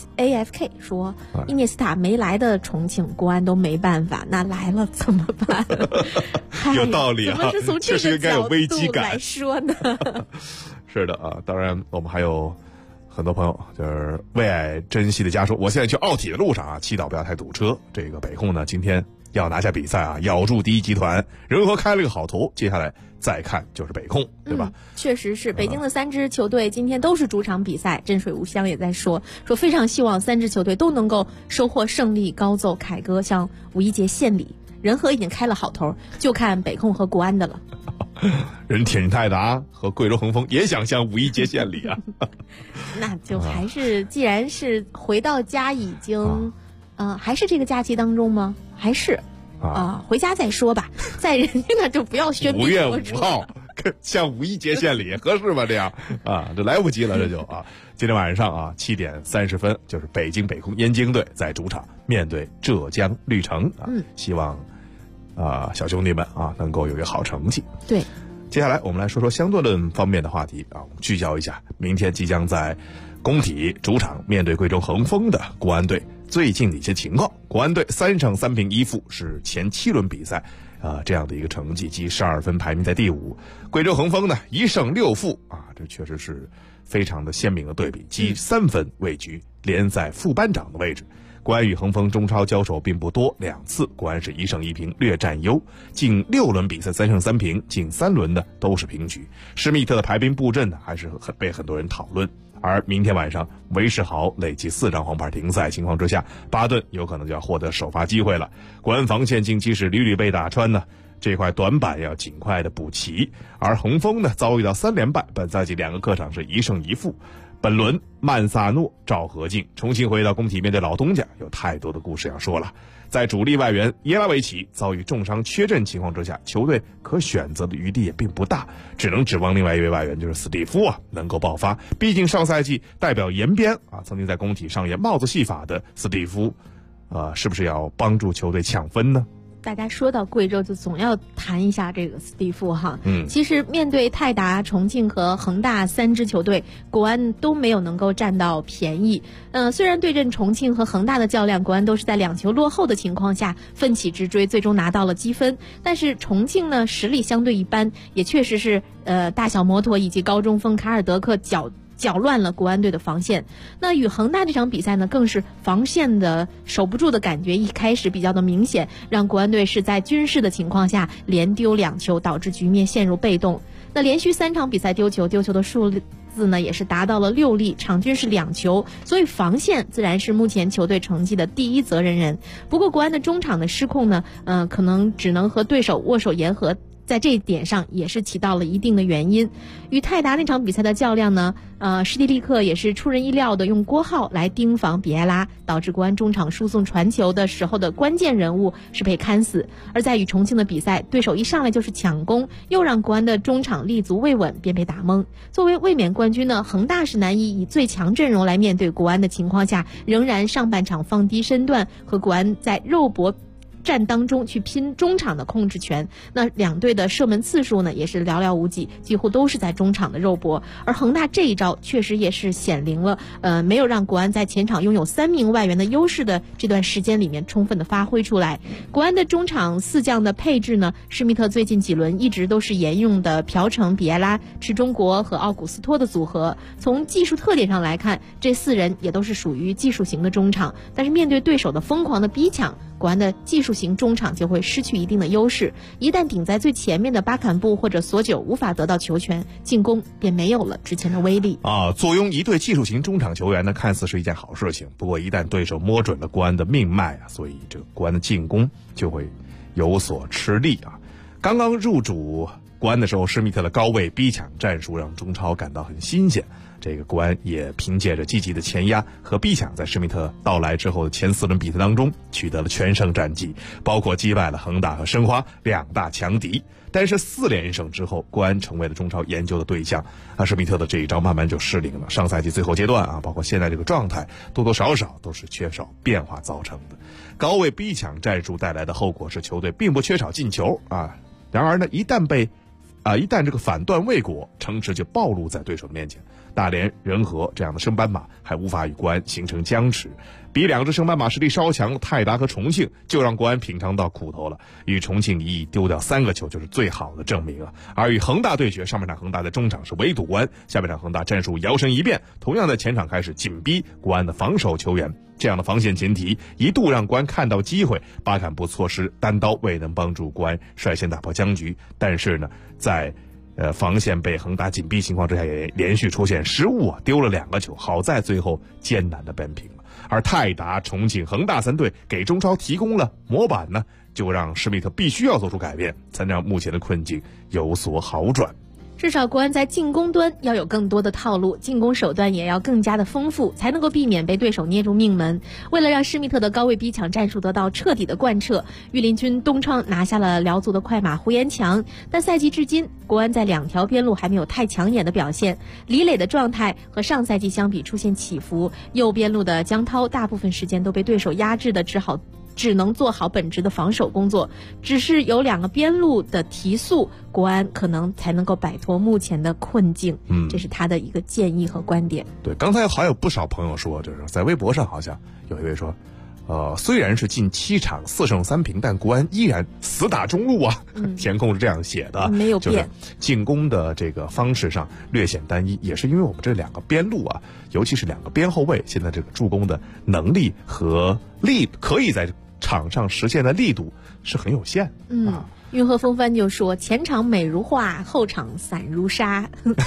AFK 说，伊涅斯塔没来的重庆，国安都没办法，那来了怎么办？ 有道理啊， 怎么是从这个角度来说呢？ 是的啊，当然我们还有很多朋友就是为爱珍惜的家说，我现在去奥体的路上啊，祈祷不要太堵车。这个北控呢，今天要拿下比赛啊，咬住第一集团，仁和开了个好头，接下来再看就是北控，对吧？ 确实是，北京的3支球队今天都是主场比赛。镇水无香也在说非常希望3支球队都能够收获胜利，高奏凯歌，向五一节献礼。仁和已经开了好头，就看北控和国安的了。 人铁泰达和贵州恒丰也想向五一节献礼啊。 那就还是，既然是回到家已经，还是这个假期当中吗？还是回家再说吧，在人家那就不要宣布。5 月5号向五一节献礼合适吗？这样这来不及了，这就今天晚上7点30分，就是北京北控燕京队在主场面对浙江绿城希望小兄弟们能够有一个好成绩。 对， 接下来我们来说说相对论方面的话题我们聚焦一下明天即将在工体主场面对贵州恒丰的国安队最近的一些情况。国安队3胜3平1负，是前7轮比赛这样的一个成绩，积12分，排名在第5。贵州恒丰呢1胜6负这确实是非常的鲜明的对比，积3分位居联赛副班长的位置。国安与恒丰中超交手并不多，2次，国安是1胜1平，略占优。近6轮比赛3胜3平，近3轮呢都是平局。施密特的排兵布阵呢，还是被很多人讨论。而明天晚上，韦世豪累计4张黄牌停赛情况之下，巴顿有可能就要获得首发机会了。国安防线近期是屡屡被打穿呢，这块短板要尽快的补齐。而恒丰呢遭遇到3连败，本赛季2个客场是1胜1负。本轮曼萨诺、赵和敬重新回到工体面对老东家，有太多的故事要说了。在主力外援耶拉维奇遭遇重伤缺阵情况之下，球队可选择的余地也并不大，只能指望另外一位外援就是斯蒂夫能够爆发。毕竟上赛季代表延边曾经在工体上演帽子戏法的斯蒂夫是不是要帮助球队抢分呢？ 大家说到贵州就总要谈一下这个斯蒂夫其实面对泰达、重庆和恒大3支球队，国安都没有能够占到便宜。虽然对阵重庆和恒大的较量，国安都是在2球落后的情况下奋起直追，最终拿到了积分。但是重庆呢实力相对一般，也确实是大小摩托以及高中锋卡尔德克搅乱了国安队的防线。那与恒大这场比赛呢，更是防线的守不住的感觉一开始比较的明显，让国安队是在均势的情况下连丢2球，导致局面陷入被动。那连续3场比赛丢球的数字呢也是达到了6粒，场均是2球，所以防线自然是目前球队成绩的第一责任人。不过国安的中场的失控呢，可能只能和对手握手言和，在这一点上也是起到了一定的原因。与泰达那场比赛的较量呢，施蒂利克也是出人意料的用郭浩来盯防比埃拉，导致国安中场输送传球的时候的关键人物是被看死。而在与重庆的比赛，对手一上来就是抢攻，又让国安的中场立足未稳，便被打懵。作为卫冕冠军呢，恒大是难以最强阵容来面对国安的情况下，仍然上半场放低身段，和国安在肉搏战当中去拼中场的控制权。那两队的射门次数呢也是寥寥无几，几乎都是在中场的肉搏。而恒大这一招确实也是显灵了，没有让国安在前场拥有3名外援的优势的这段时间里面充分的发挥出来。国安的中场4将的配置呢，施密特最近几轮一直都是沿用的朴成、比埃拉、池中国和奥古斯托的组合。从技术特点上来看，这4人也都是属于技术型的中场，但是面对对手的疯狂的逼抢，国安的技术型中场就会失去一定的优势，一旦顶在最前面的巴坎布或者索久无法得到球权，进攻便没有了之前的威力坐拥一队技术型中场球员呢，看似是一件好事情。不过一旦对手摸准了国安的命脉所以这个国安的进攻就会有所吃力刚刚入主国安的时候，施密特的高位逼抢战术让中超感到很新鲜。这个国安也凭借着积极的前压和逼抢，在施密特到来之后的前4轮比赛当中取得了全胜战绩，包括击败了恒大和申花2大强敌。但是4连胜之后，国安成为了中超研究的对象。施密特的这一招慢慢就失灵了。上赛季最后阶段包括现在这个状态，多多少少都是缺少变化造成的。高位逼抢战术带来的后果是球队并不缺少进球然而呢，一旦这个反断未果，城池就暴露在对手的面前。大连、仁和这样的升班马还无法与国安形成僵持，比2支升班马实力稍强泰达和重庆，就让国安品尝到苦头了。与重庆一役丢掉3个球就是最好的证明而与恒大对决，上半场恒大在中场是围堵国安，下半场恒大战术摇身一变，同样在前场开始紧逼国安的防守球员。这样的防线前提一度让国安看到机会，巴坎布错失单刀未能帮助国安率先打破僵局。但是呢，在防线被恒大紧逼情况之下，也连续出现失误丢了2个球，好在最后艰难的扳平了。而泰达、重庆、恒大3队给中超提供了模板呢，就让施密特必须要做出改变，才能让目前的困境有所好转。 至少国安在进攻端要有更多的套路，进攻手段也要更加的丰富，才能够避免被对手捏住命门。为了让施密特的高位逼抢战术得到彻底的贯彻，御林军东窗拿下了辽足的快马胡延强。但赛季至今，国安在2条边路还没有太抢眼的表现。李磊的状态和上赛季相比出现起伏，右边路的江涛大部分时间都被对手压制的只能做好本职的防守工作，只是有2个边路的提速，国安可能才能够摆脱目前的困境。这是他的一个建议和观点。 对，刚才还有不少朋友说，就是在微博上好像有一位说，虽然是近7场4胜3平，但国安依然死打中路填空是这样写的， 没有变， 就是进攻的这个方式上略显单一，也是因为我们这2个边路尤其是2个边后卫，现在这个助攻的能力和力可以在场上实现的力度是很有限。 运河风帆就说，前场美如画，后场散如沙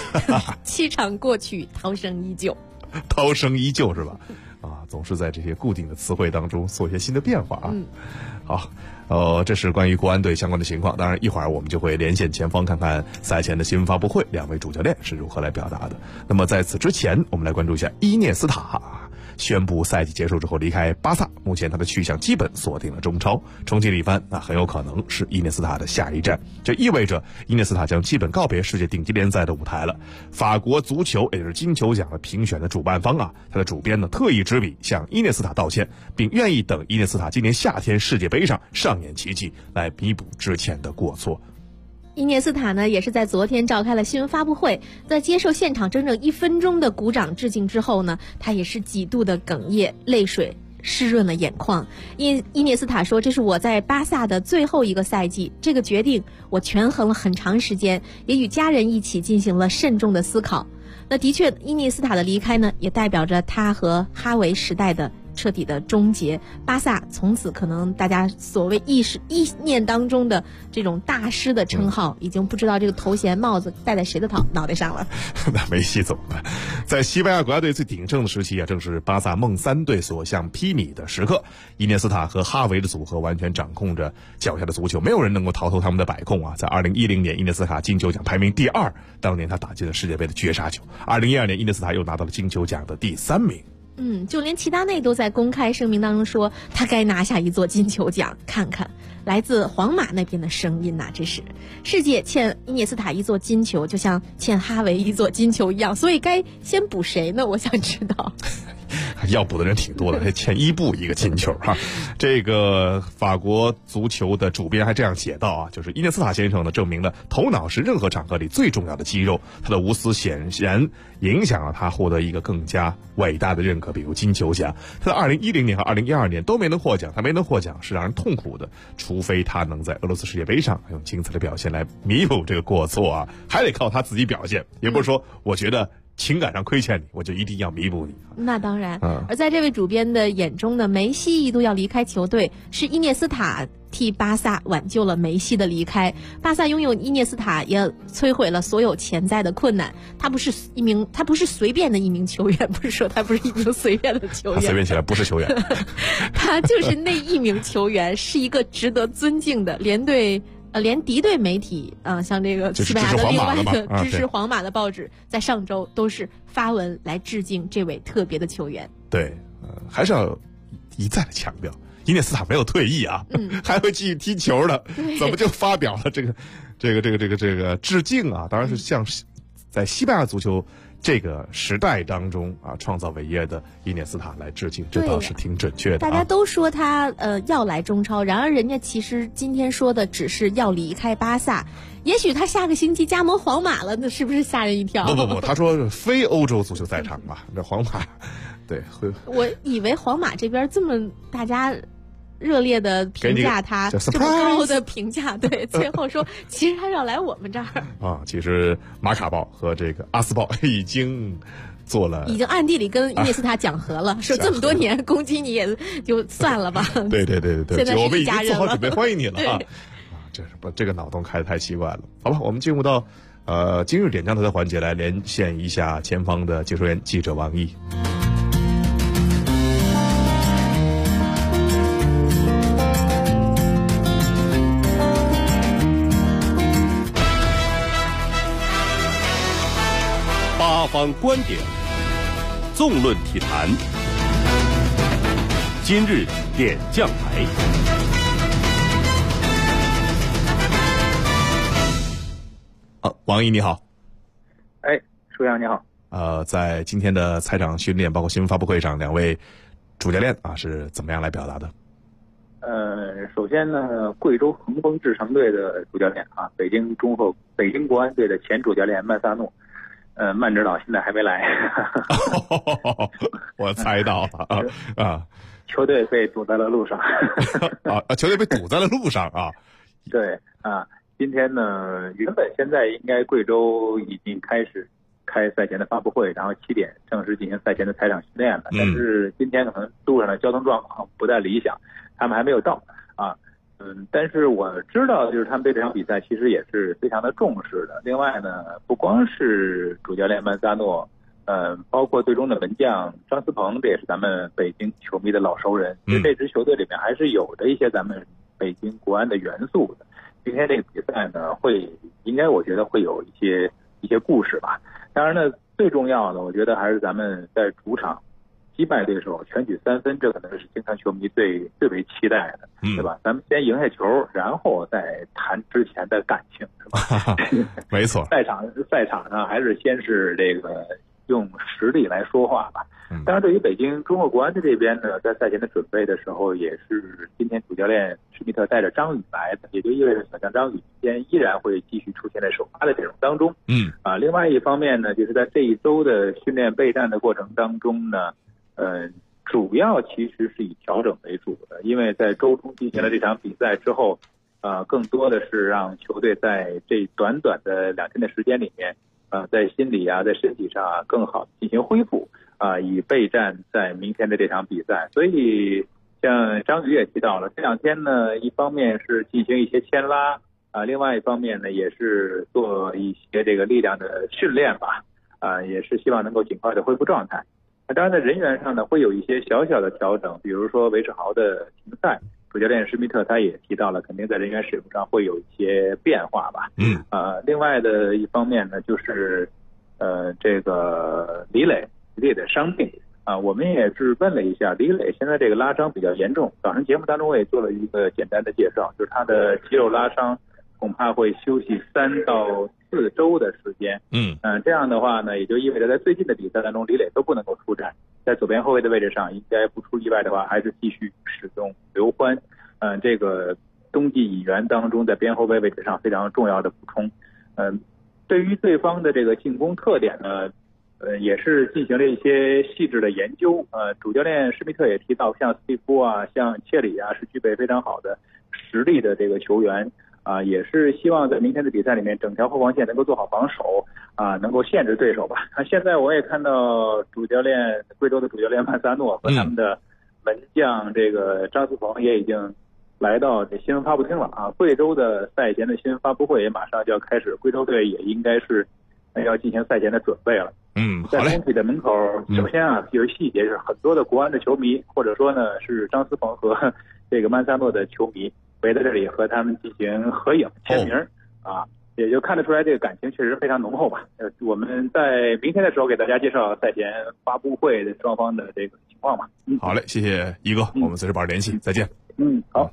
7场过去，涛声依旧。 涛声依旧是吧？总是在这些固定的词汇当中做一些新的变化好，这是关于国安队相关的情况。当然一会儿我们就会连线前方，看看赛前的新闻发布会2位主教练是如何来表达的。那么在此之前，我们来关注一下伊涅斯塔宣布赛季结束之后离开巴萨，目前他的去向基本锁定了中超。重庆力帆很有可能是伊涅斯塔的下一站，这意味着伊涅斯塔将基本告别世界顶级联赛的舞台了。法国足球也就是金球奖的评选的主办方他的主编呢特意执笔向伊涅斯塔道歉，并愿意等伊涅斯塔今年夏天世界杯上上演奇迹来弥补之前的过错。 伊涅斯塔呢，也是在昨天召开了新闻发布会，在接受现场整整1分钟的鼓掌致敬之后呢，他也是几度的哽咽，泪水湿润了眼眶。伊涅斯塔说，这是我在巴萨的最后一个赛季，这个决定我权衡了很长时间，也与家人一起进行了慎重的思考。那的确，伊涅斯塔的离开呢，也代表着他和哈维时代的彻底的终结。巴萨从此可能大家所谓意念当中的这种大师的称号，已经不知道这个头衔帽子戴在谁的脑袋上了。 那梅西怎么办？在西班牙国家队最鼎盛的时期啊，正是巴萨梦三队所向披靡的时刻。伊涅斯塔和哈维的组合完全掌控着脚下的足球，没有人能够逃脱他们的把控啊。在2010年，伊涅斯塔金球奖排名第2，当年他打进了世界杯的绝杀球。2012年，伊涅斯塔又拿到了金球奖的第3名。 就连齐达内都在公开声明当中说，他该拿下一座金球奖。看看来自皇马那边的声音呐，这是世界欠伊涅斯塔一座金球，就像欠哈维一座金球一样，所以该先补谁呢？我想知道。 要补的人挺多的，还欠伊布一个金球哈。这个法国足球的主编还这样写道啊，就是伊涅斯塔先生呢证明了头脑是任何场合里最重要的肌肉，他的无私显然影响了他获得一个更加伟大的认可，比如金球奖。他在2010年和2012年都没能获奖，他没能获奖是让人痛苦的，除非他能在俄罗斯世界杯上用精彩的表现来弥补这个过错啊，还得靠他自己表现，也不是说我觉得情感上亏欠你，我就一定要弥补你。 那当然。而在这位主编的眼中呢，梅西一度要离开球队，是伊涅斯塔替巴萨挽救了梅西的离开。巴萨拥有伊涅斯塔，也摧毁了所有潜在的困难。他不是随便的一名球员，不是说他不是一名随便的球员， 他随便起来不是球员， 他就是那一名球员，是一个值得尊敬的，连敌对媒体像这个西班牙的另外的支持皇马的报纸，在上周都是发文来致敬这位特别的球员。 对，还是要一再的强调，伊涅斯塔没有退役啊，还会继续踢球的，怎么就发表了这个致敬啊？当然是向在西班牙足球这个时代当中啊，创造伟业的伊涅斯塔来致敬，这倒是挺准确的。 大家都说他要来中超，然而人家其实今天说的只是要离开巴萨，也许他下个星期加盟皇马了，那是不是吓人一跳？ 不，他说非欧洲足球赛场吧，这皇马，对，会。 我以为皇马这边这么大家热烈的评价他，这么高的评价，对，最后说其实他要来我们这儿啊。其实马卡报和这个阿斯报已经暗地里跟伊涅斯塔讲和了，说这么多年攻击你也就算了吧。 对， 现在我们已经做好了准备欢迎你了啊！这个脑洞开得太奇怪了。好吧，我们进入到今日点将头的环节，来连线一下前方的解说员记者王毅。 八方观点，纵论体坛，今日点将台。 王毅你好。 舒阳你好。 在今天的赛场训练包括新闻发布会上，两位主教练啊是怎么样来表达的？ 首先呢，贵州恒丰智诚队的主教练啊，北京国安队的前主教练曼萨诺，曼指导现在还没来。 我猜到了啊， 球队被堵在了路上。 球队被堵在了路上啊。 对啊，今天呢，原本现在应该贵州已经开始开赛前的发布会，然后7点正式进行赛前的赛场训练了。但是今天可能路上的交通状况不太理想，他们还没有到啊。但是我知道，就是他们对这场比赛其实也是非常的重视的。另外呢，不光是主教练曼萨诺，包括队中的门将张思鹏，这也是咱们北京球迷的老熟人。其实这支球队里面还是有着一些咱们北京国安的元素的。今天这个比赛呢，应该我觉得会有一些故事吧。当然呢，最重要的我觉得还是咱们在主场击败对手，全取3分，这可能是京城球迷最为期待的，对吧？咱们先赢下球，然后再谈之前的感情，是吧？ 没错。 赛场上还是先是这个用实力来说话吧。当然，对于北京中赫国安的这边呢，在赛前的准备的时候，也是今天主教练施密特带着张宇来的，也就意味着小将张宇今天依然会继续出现在首发的阵容当中。另外一方面呢，就是在这一周的训练备战的过程当中呢，主要其实是以调整为主的，因为在周中进行了这场比赛之后，更多的是让球队在这短短的2天的时间里面在心理啊，在身体上啊更好进行恢复啊，以备战在明天的这场比赛。所以像张宇也提到了，这2天呢，一方面是进行一些牵拉啊，另外一方面呢也是做一些这个力量的训练吧，啊，也是希望能够尽快的恢复状态。当然在人员上呢会有一些小小的调整，比如说韦世豪的停赛，主教练施密特他也提到了，肯定在人员使用上会有一些变化吧。另外的一方面呢，就是这个李磊的伤病啊，我们也是问了一下，李磊现在这个拉伤比较严重，早上节目当中我也做了一个简单的介绍，就是他的肌肉拉伤恐怕会休息3到4周的时间。这样的话呢，也就意味着在最近的比赛当中，李磊都不能够出战，在左边后卫的位置上，应该不出意外的话，还是继续使用刘欢。这个冬季引援当中，在边后卫位置上非常重要的补充。对于对方的这个进攻特点呢，也是进行了一些细致的研究。主教练施密特也提到，像斯蒂夫啊，像切里啊，是具备非常好的实力的这个球员。也是希望在明天的比赛里面，整条后防线能够做好防守啊，能够限制对手吧。现在我也看到贵州的主教练曼萨诺和他们的门将这个张思鹏也已经来到这新闻发布厅了啊。贵州的赛前的新闻发布会也马上就要开始，贵州队也应该是要进行赛前的准备了。在工体的门口，首先啊，有细节是很多的国安的球迷，或者说呢是张思鹏和这个曼萨诺的球迷围在这里和他们进行合影签名啊，也就看得出来这个感情确实非常浓厚吧。我们在明天的时候给大家介绍赛前发布会的双方的这个情况吧。 好嘞，谢谢一哥，我们随时保持联系，再见。 好。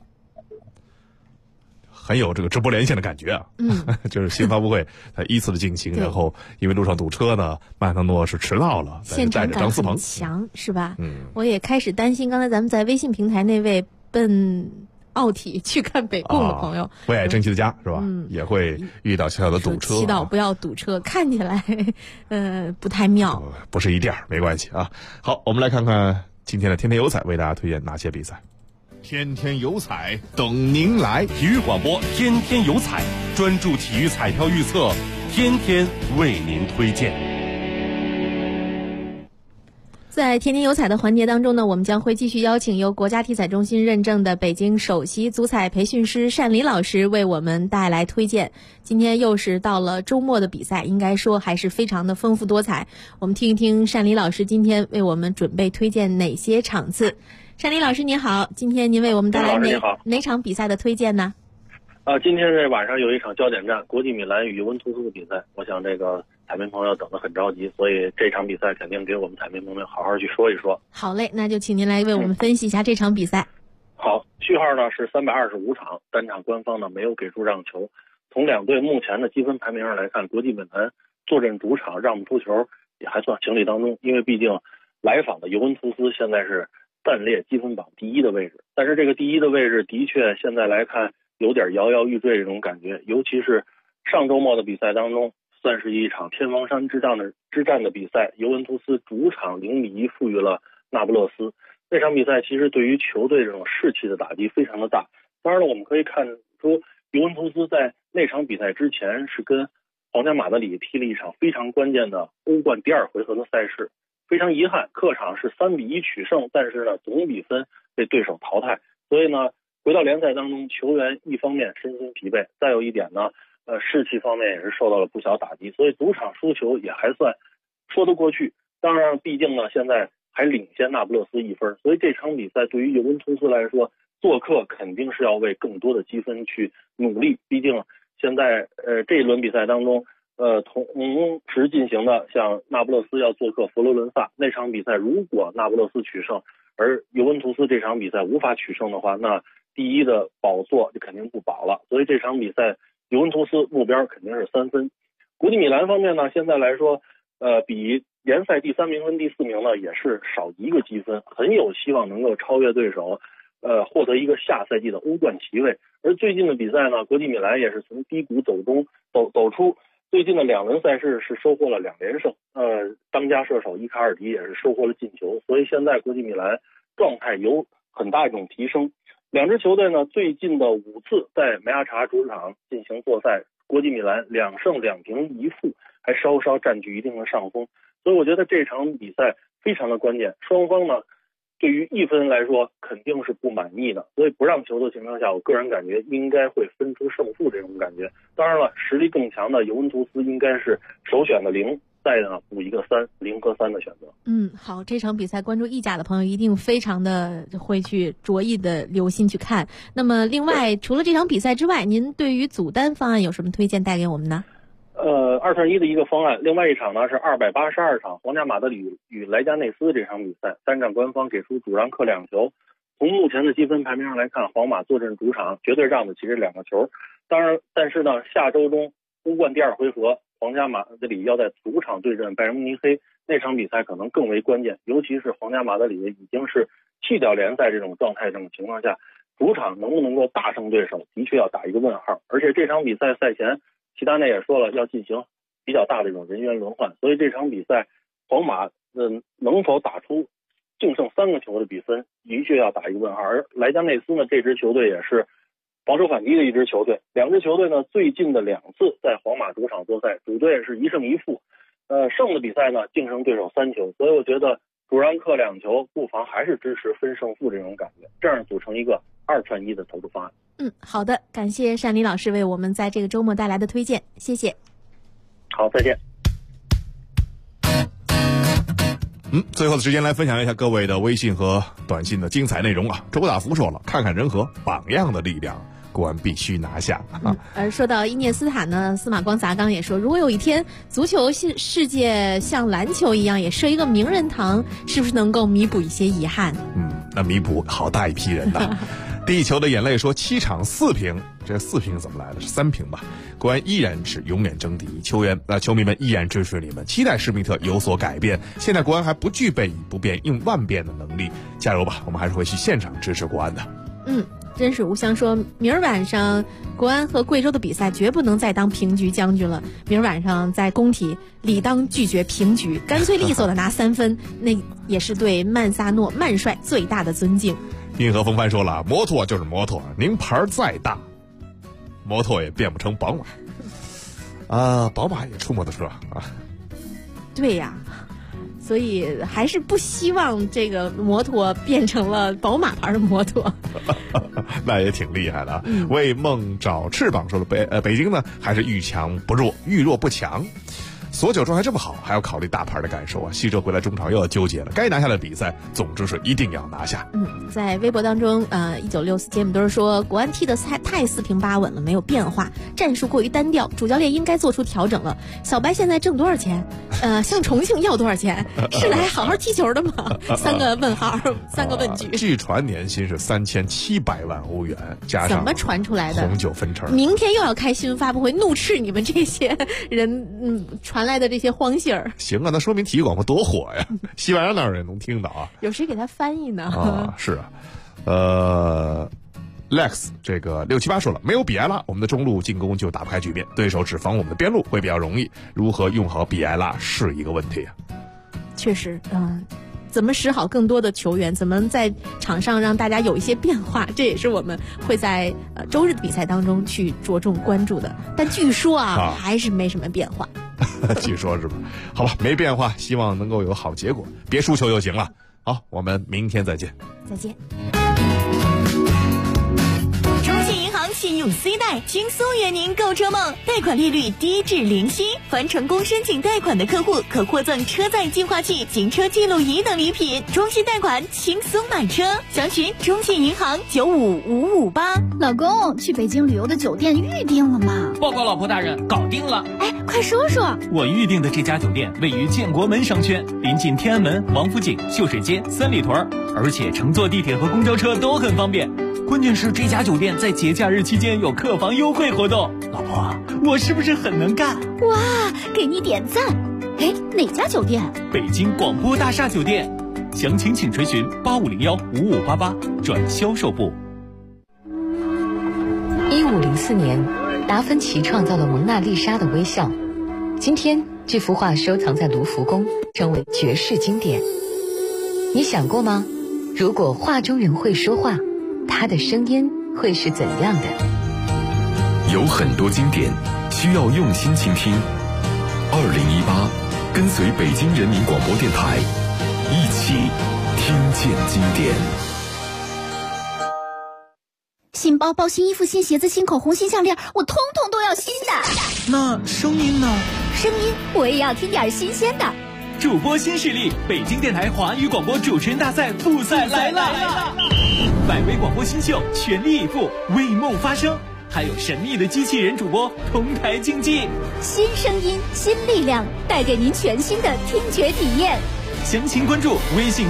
很有这个直播连线的感觉啊，就是新发布会它依次的进行，然后因为路上堵车呢，曼萨诺是迟到了， 现场感很强是吧？我也开始担心刚才咱们在微信平台那位奔奥体去看北贡的朋友， 为爱争气的家是吧？也会遇到小小的堵车， 祈祷不要堵车，看起来不太妙， 不是一点没关系啊。好，我们来看看今天的天天有彩为大家推荐哪些比赛。 天天有彩等您来，体育广播天天有彩，专注体育彩票预测，天天为您推荐。 在天天有彩的环节当中呢，我们将会继续邀请由国家体彩中心认证的北京首席足彩培训师单黎老师为我们带来推荐。今天又是到了周末的比赛，应该说还是非常的丰富多彩。我们听一听单黎老师今天为我们准备推荐哪些场次。单黎老师您好，今天您为我们带来哪场比赛的推荐呢？ 今天这晚上有一场焦点战，国际米兰与尤文图斯的比赛，我想这个彩民朋友等得很着急，所以这场比赛肯定给我们彩民朋友好好去说一说。 好嘞，那就请您来为我们分析一下这场比赛。 好，序号呢是325场，单场官方呢没有给出让球。从两队目前的积分排名上来看，国际米兰坐镇主场让不出球也还算情理当中，因为毕竟来访的尤文图斯现在是暂列积分榜第一的位置，但是这个第一的位置的确现在来看有点摇摇欲坠这种感觉，尤其是上周末的比赛当中，算是一场天王山之战的比赛，尤文图斯主场0-1负于了那不勒斯。这场比赛其实对于球队这种士气的打击非常的大。当然了，我们可以看出尤文图斯在那场比赛之前是跟皇家马德里踢了一场非常关键的欧冠第2回合的赛事，非常遗憾，客场是3-1取胜，但是呢总比分被对手淘汰，所以呢回到联赛当中，球员一方面身心疲惫，再有一点呢士气方面也是受到了不小打击，所以主场输球也还算说得过去。当然毕竟呢现在还领先那不勒斯1分，所以这场比赛对于尤文图斯来说，做客肯定是要为更多的积分去努力，毕竟现在这一轮比赛当中同时进行的，像那不勒斯要做客佛罗伦萨，那场比赛如果那不勒斯取胜，而尤文图斯这场比赛无法取胜的话，那第一的宝座就肯定不保了。所以这场比赛尤文图斯目标肯定是3分。国际米兰方面呢，现在来说比联赛第3名跟第4名呢也是少1个积分，很有希望能够超越对手，获得一个下赛季的欧冠席位。而最近的比赛呢，国际米兰也是从低谷走出，最近的2轮赛事是收获了2连胜，当家射手伊卡尔迪也是收获了进球，所以现在国际米兰状态有很大一种提升。两支球队呢最近的5次在梅阿查主场进行作赛，国际米兰2胜2平1负， 还稍稍占据一定的上风。所以我觉得这场比赛非常的关键，双方呢对于1分来说肯定是不满意的，所以不让球的情况下，我个人感觉应该会分出胜负这种感觉。当然了，实力更强的尤文图斯应该是首选的0，再呢补一个3，0和3的选择。 好，这场比赛关注意甲的朋友一定非常的会去着意的留心去看。那么另外，除了这场比赛之外，您对于组单方案有什么推荐带给我们呢 ？2串1的一个方案，另外一场呢是282场皇家马德里与莱加内斯这场比赛，3战官方给出主让客2球。从目前的积分排名上来看，皇马坐镇主场绝对让的其实2个球。当然，但是呢，下周中欧冠第2回合，皇家马德里要在主场对阵拜仁慕尼黑，那场比赛可能更为关键，尤其是皇家马德里已经是弃掉联赛这种状态这种情况下，主场能不能够大胜对手，的确要打一个问号。而且这场比赛赛前齐达内也说了要进行比较大的这种人员轮换，所以这场比赛皇马能否打出净胜3个球的比分，的确要打一个问号。而莱加内斯呢，这支球队也是防守反击的一支球队，2支球队呢最近的2次在皇马主场作赛，主队是1胜1负，胜的比赛呢净胜对手3球，所以我觉得主让客2球，不妨还是支持分胜负这种感觉，这样组成一个2串1的投注方案。 好的，感谢单李老师为我们在这个周末带来的推荐，谢谢。 好，再见。 最后的时间来分享一下各位的微信和短信的精彩内容啊。周大福说了，看看人和榜样的力量，国安必须拿下而说到伊涅斯塔呢，司马光砸缸也说，如果有一天足球世界像篮球一样也设一个名人堂，是不是能够弥补一些遗憾？ 那弥补好大一批人呐。地球的眼泪说7场4平，这4平怎么来的？是3平吧？国安依然是永远争第一，球迷们依然支持你们，期待施密特有所改变。现在国安还不具备以不变应万变的能力，加油吧！我们还是会去现场支持国安的。 真是无香说，明儿晚上国安和贵州的比赛绝不能再当平局将军了。明儿晚上在工体理当拒绝平局，干脆利索的拿3分，那也是对曼萨诺曼帅最大的尊敬。 银河风帆说了，摩托就是摩托，名牌再大，摩托也变不成宝马宝马也出摩托车对呀，所以还是不希望这个摩托变成了宝马牌的摩托。 那也挺厉害的为梦找翅膀说了，北京呢还是遇强不弱，遇弱不强。索九状态这么好，还要考虑大牌的感受啊！西哲回来中场又要纠结了，该拿下的比赛，总之是一定要拿下。 在微博当中，1964节目都是说国安踢得太4平8稳了，没有变化，战术过于单调，主教练应该做出调整了。小白现在挣多少钱？向重庆要多少钱？是来好好踢球的吗？3个问号，3个问句。 据传年薪是3700万欧元，加上怎么传出来的？ 红酒分成。 明天又要开新闻发布会，怒斥你们这些人传来的这些荒信儿。 行啊，那说明体育广播多火呀！西班牙那儿也能听到啊。 有谁给他翻译呢？ 是啊。Lex 这个678说了，没有比埃拉，我们的中路进攻就打不开局面，对手只防我们的边路会比较容易，如何用好比埃拉是一个问题啊。 确实，怎么使好更多的球员，怎么在场上让大家有一些变化，这也是我们会在周日的比赛当中去着重关注的。但据说还是没什么变化。 据说是吧？好吧，没变化，希望能够有好结果，别输球就行了。好，我们明天再见。 再见。 信用 C 贷轻松圆您购车梦，贷款利率低至零息，凡成功申请贷款的客户可获赠车载净化器、行车记录仪等礼品。中信贷款轻松买车，详询中信银行95558。 老公，去北京旅游的酒店预定了吗？ 报告老婆大人，搞定了。 快说说。 我预定的这家酒店位于建国门商圈，临近天安门、王府井、秀水街、三里屯，而且乘坐地铁和公交车都很方便。关键是这家酒店在节假日期间有客房优惠活动。老婆，我是不是很能干？ 哇，给你点赞。哪家酒店？ 北京广播大厦酒店，详情请垂询85015588转销售部。 1504年，达芬奇创造了蒙娜丽莎的微笑。今天，这幅画收藏在卢浮宫，成为绝世经典。你想过吗？如果画中人会说话，他的声音会是怎样的？ 有很多经典需要用心倾听， 2018，跟随北京人民广播电台，一起听见经典。 新包包、新衣服、新鞋子、新口红、新项链，我通通都要新的。 那声音呢？ 声音我也要听点新鲜的。 主播新势力，北京电台华语广播主持人大赛复赛来了！百威广播新秀全力以赴，为梦发声，还有神秘的机器人主播同台竞技。 新声音，新力量，带给您全新的听觉体验。 详情关注微信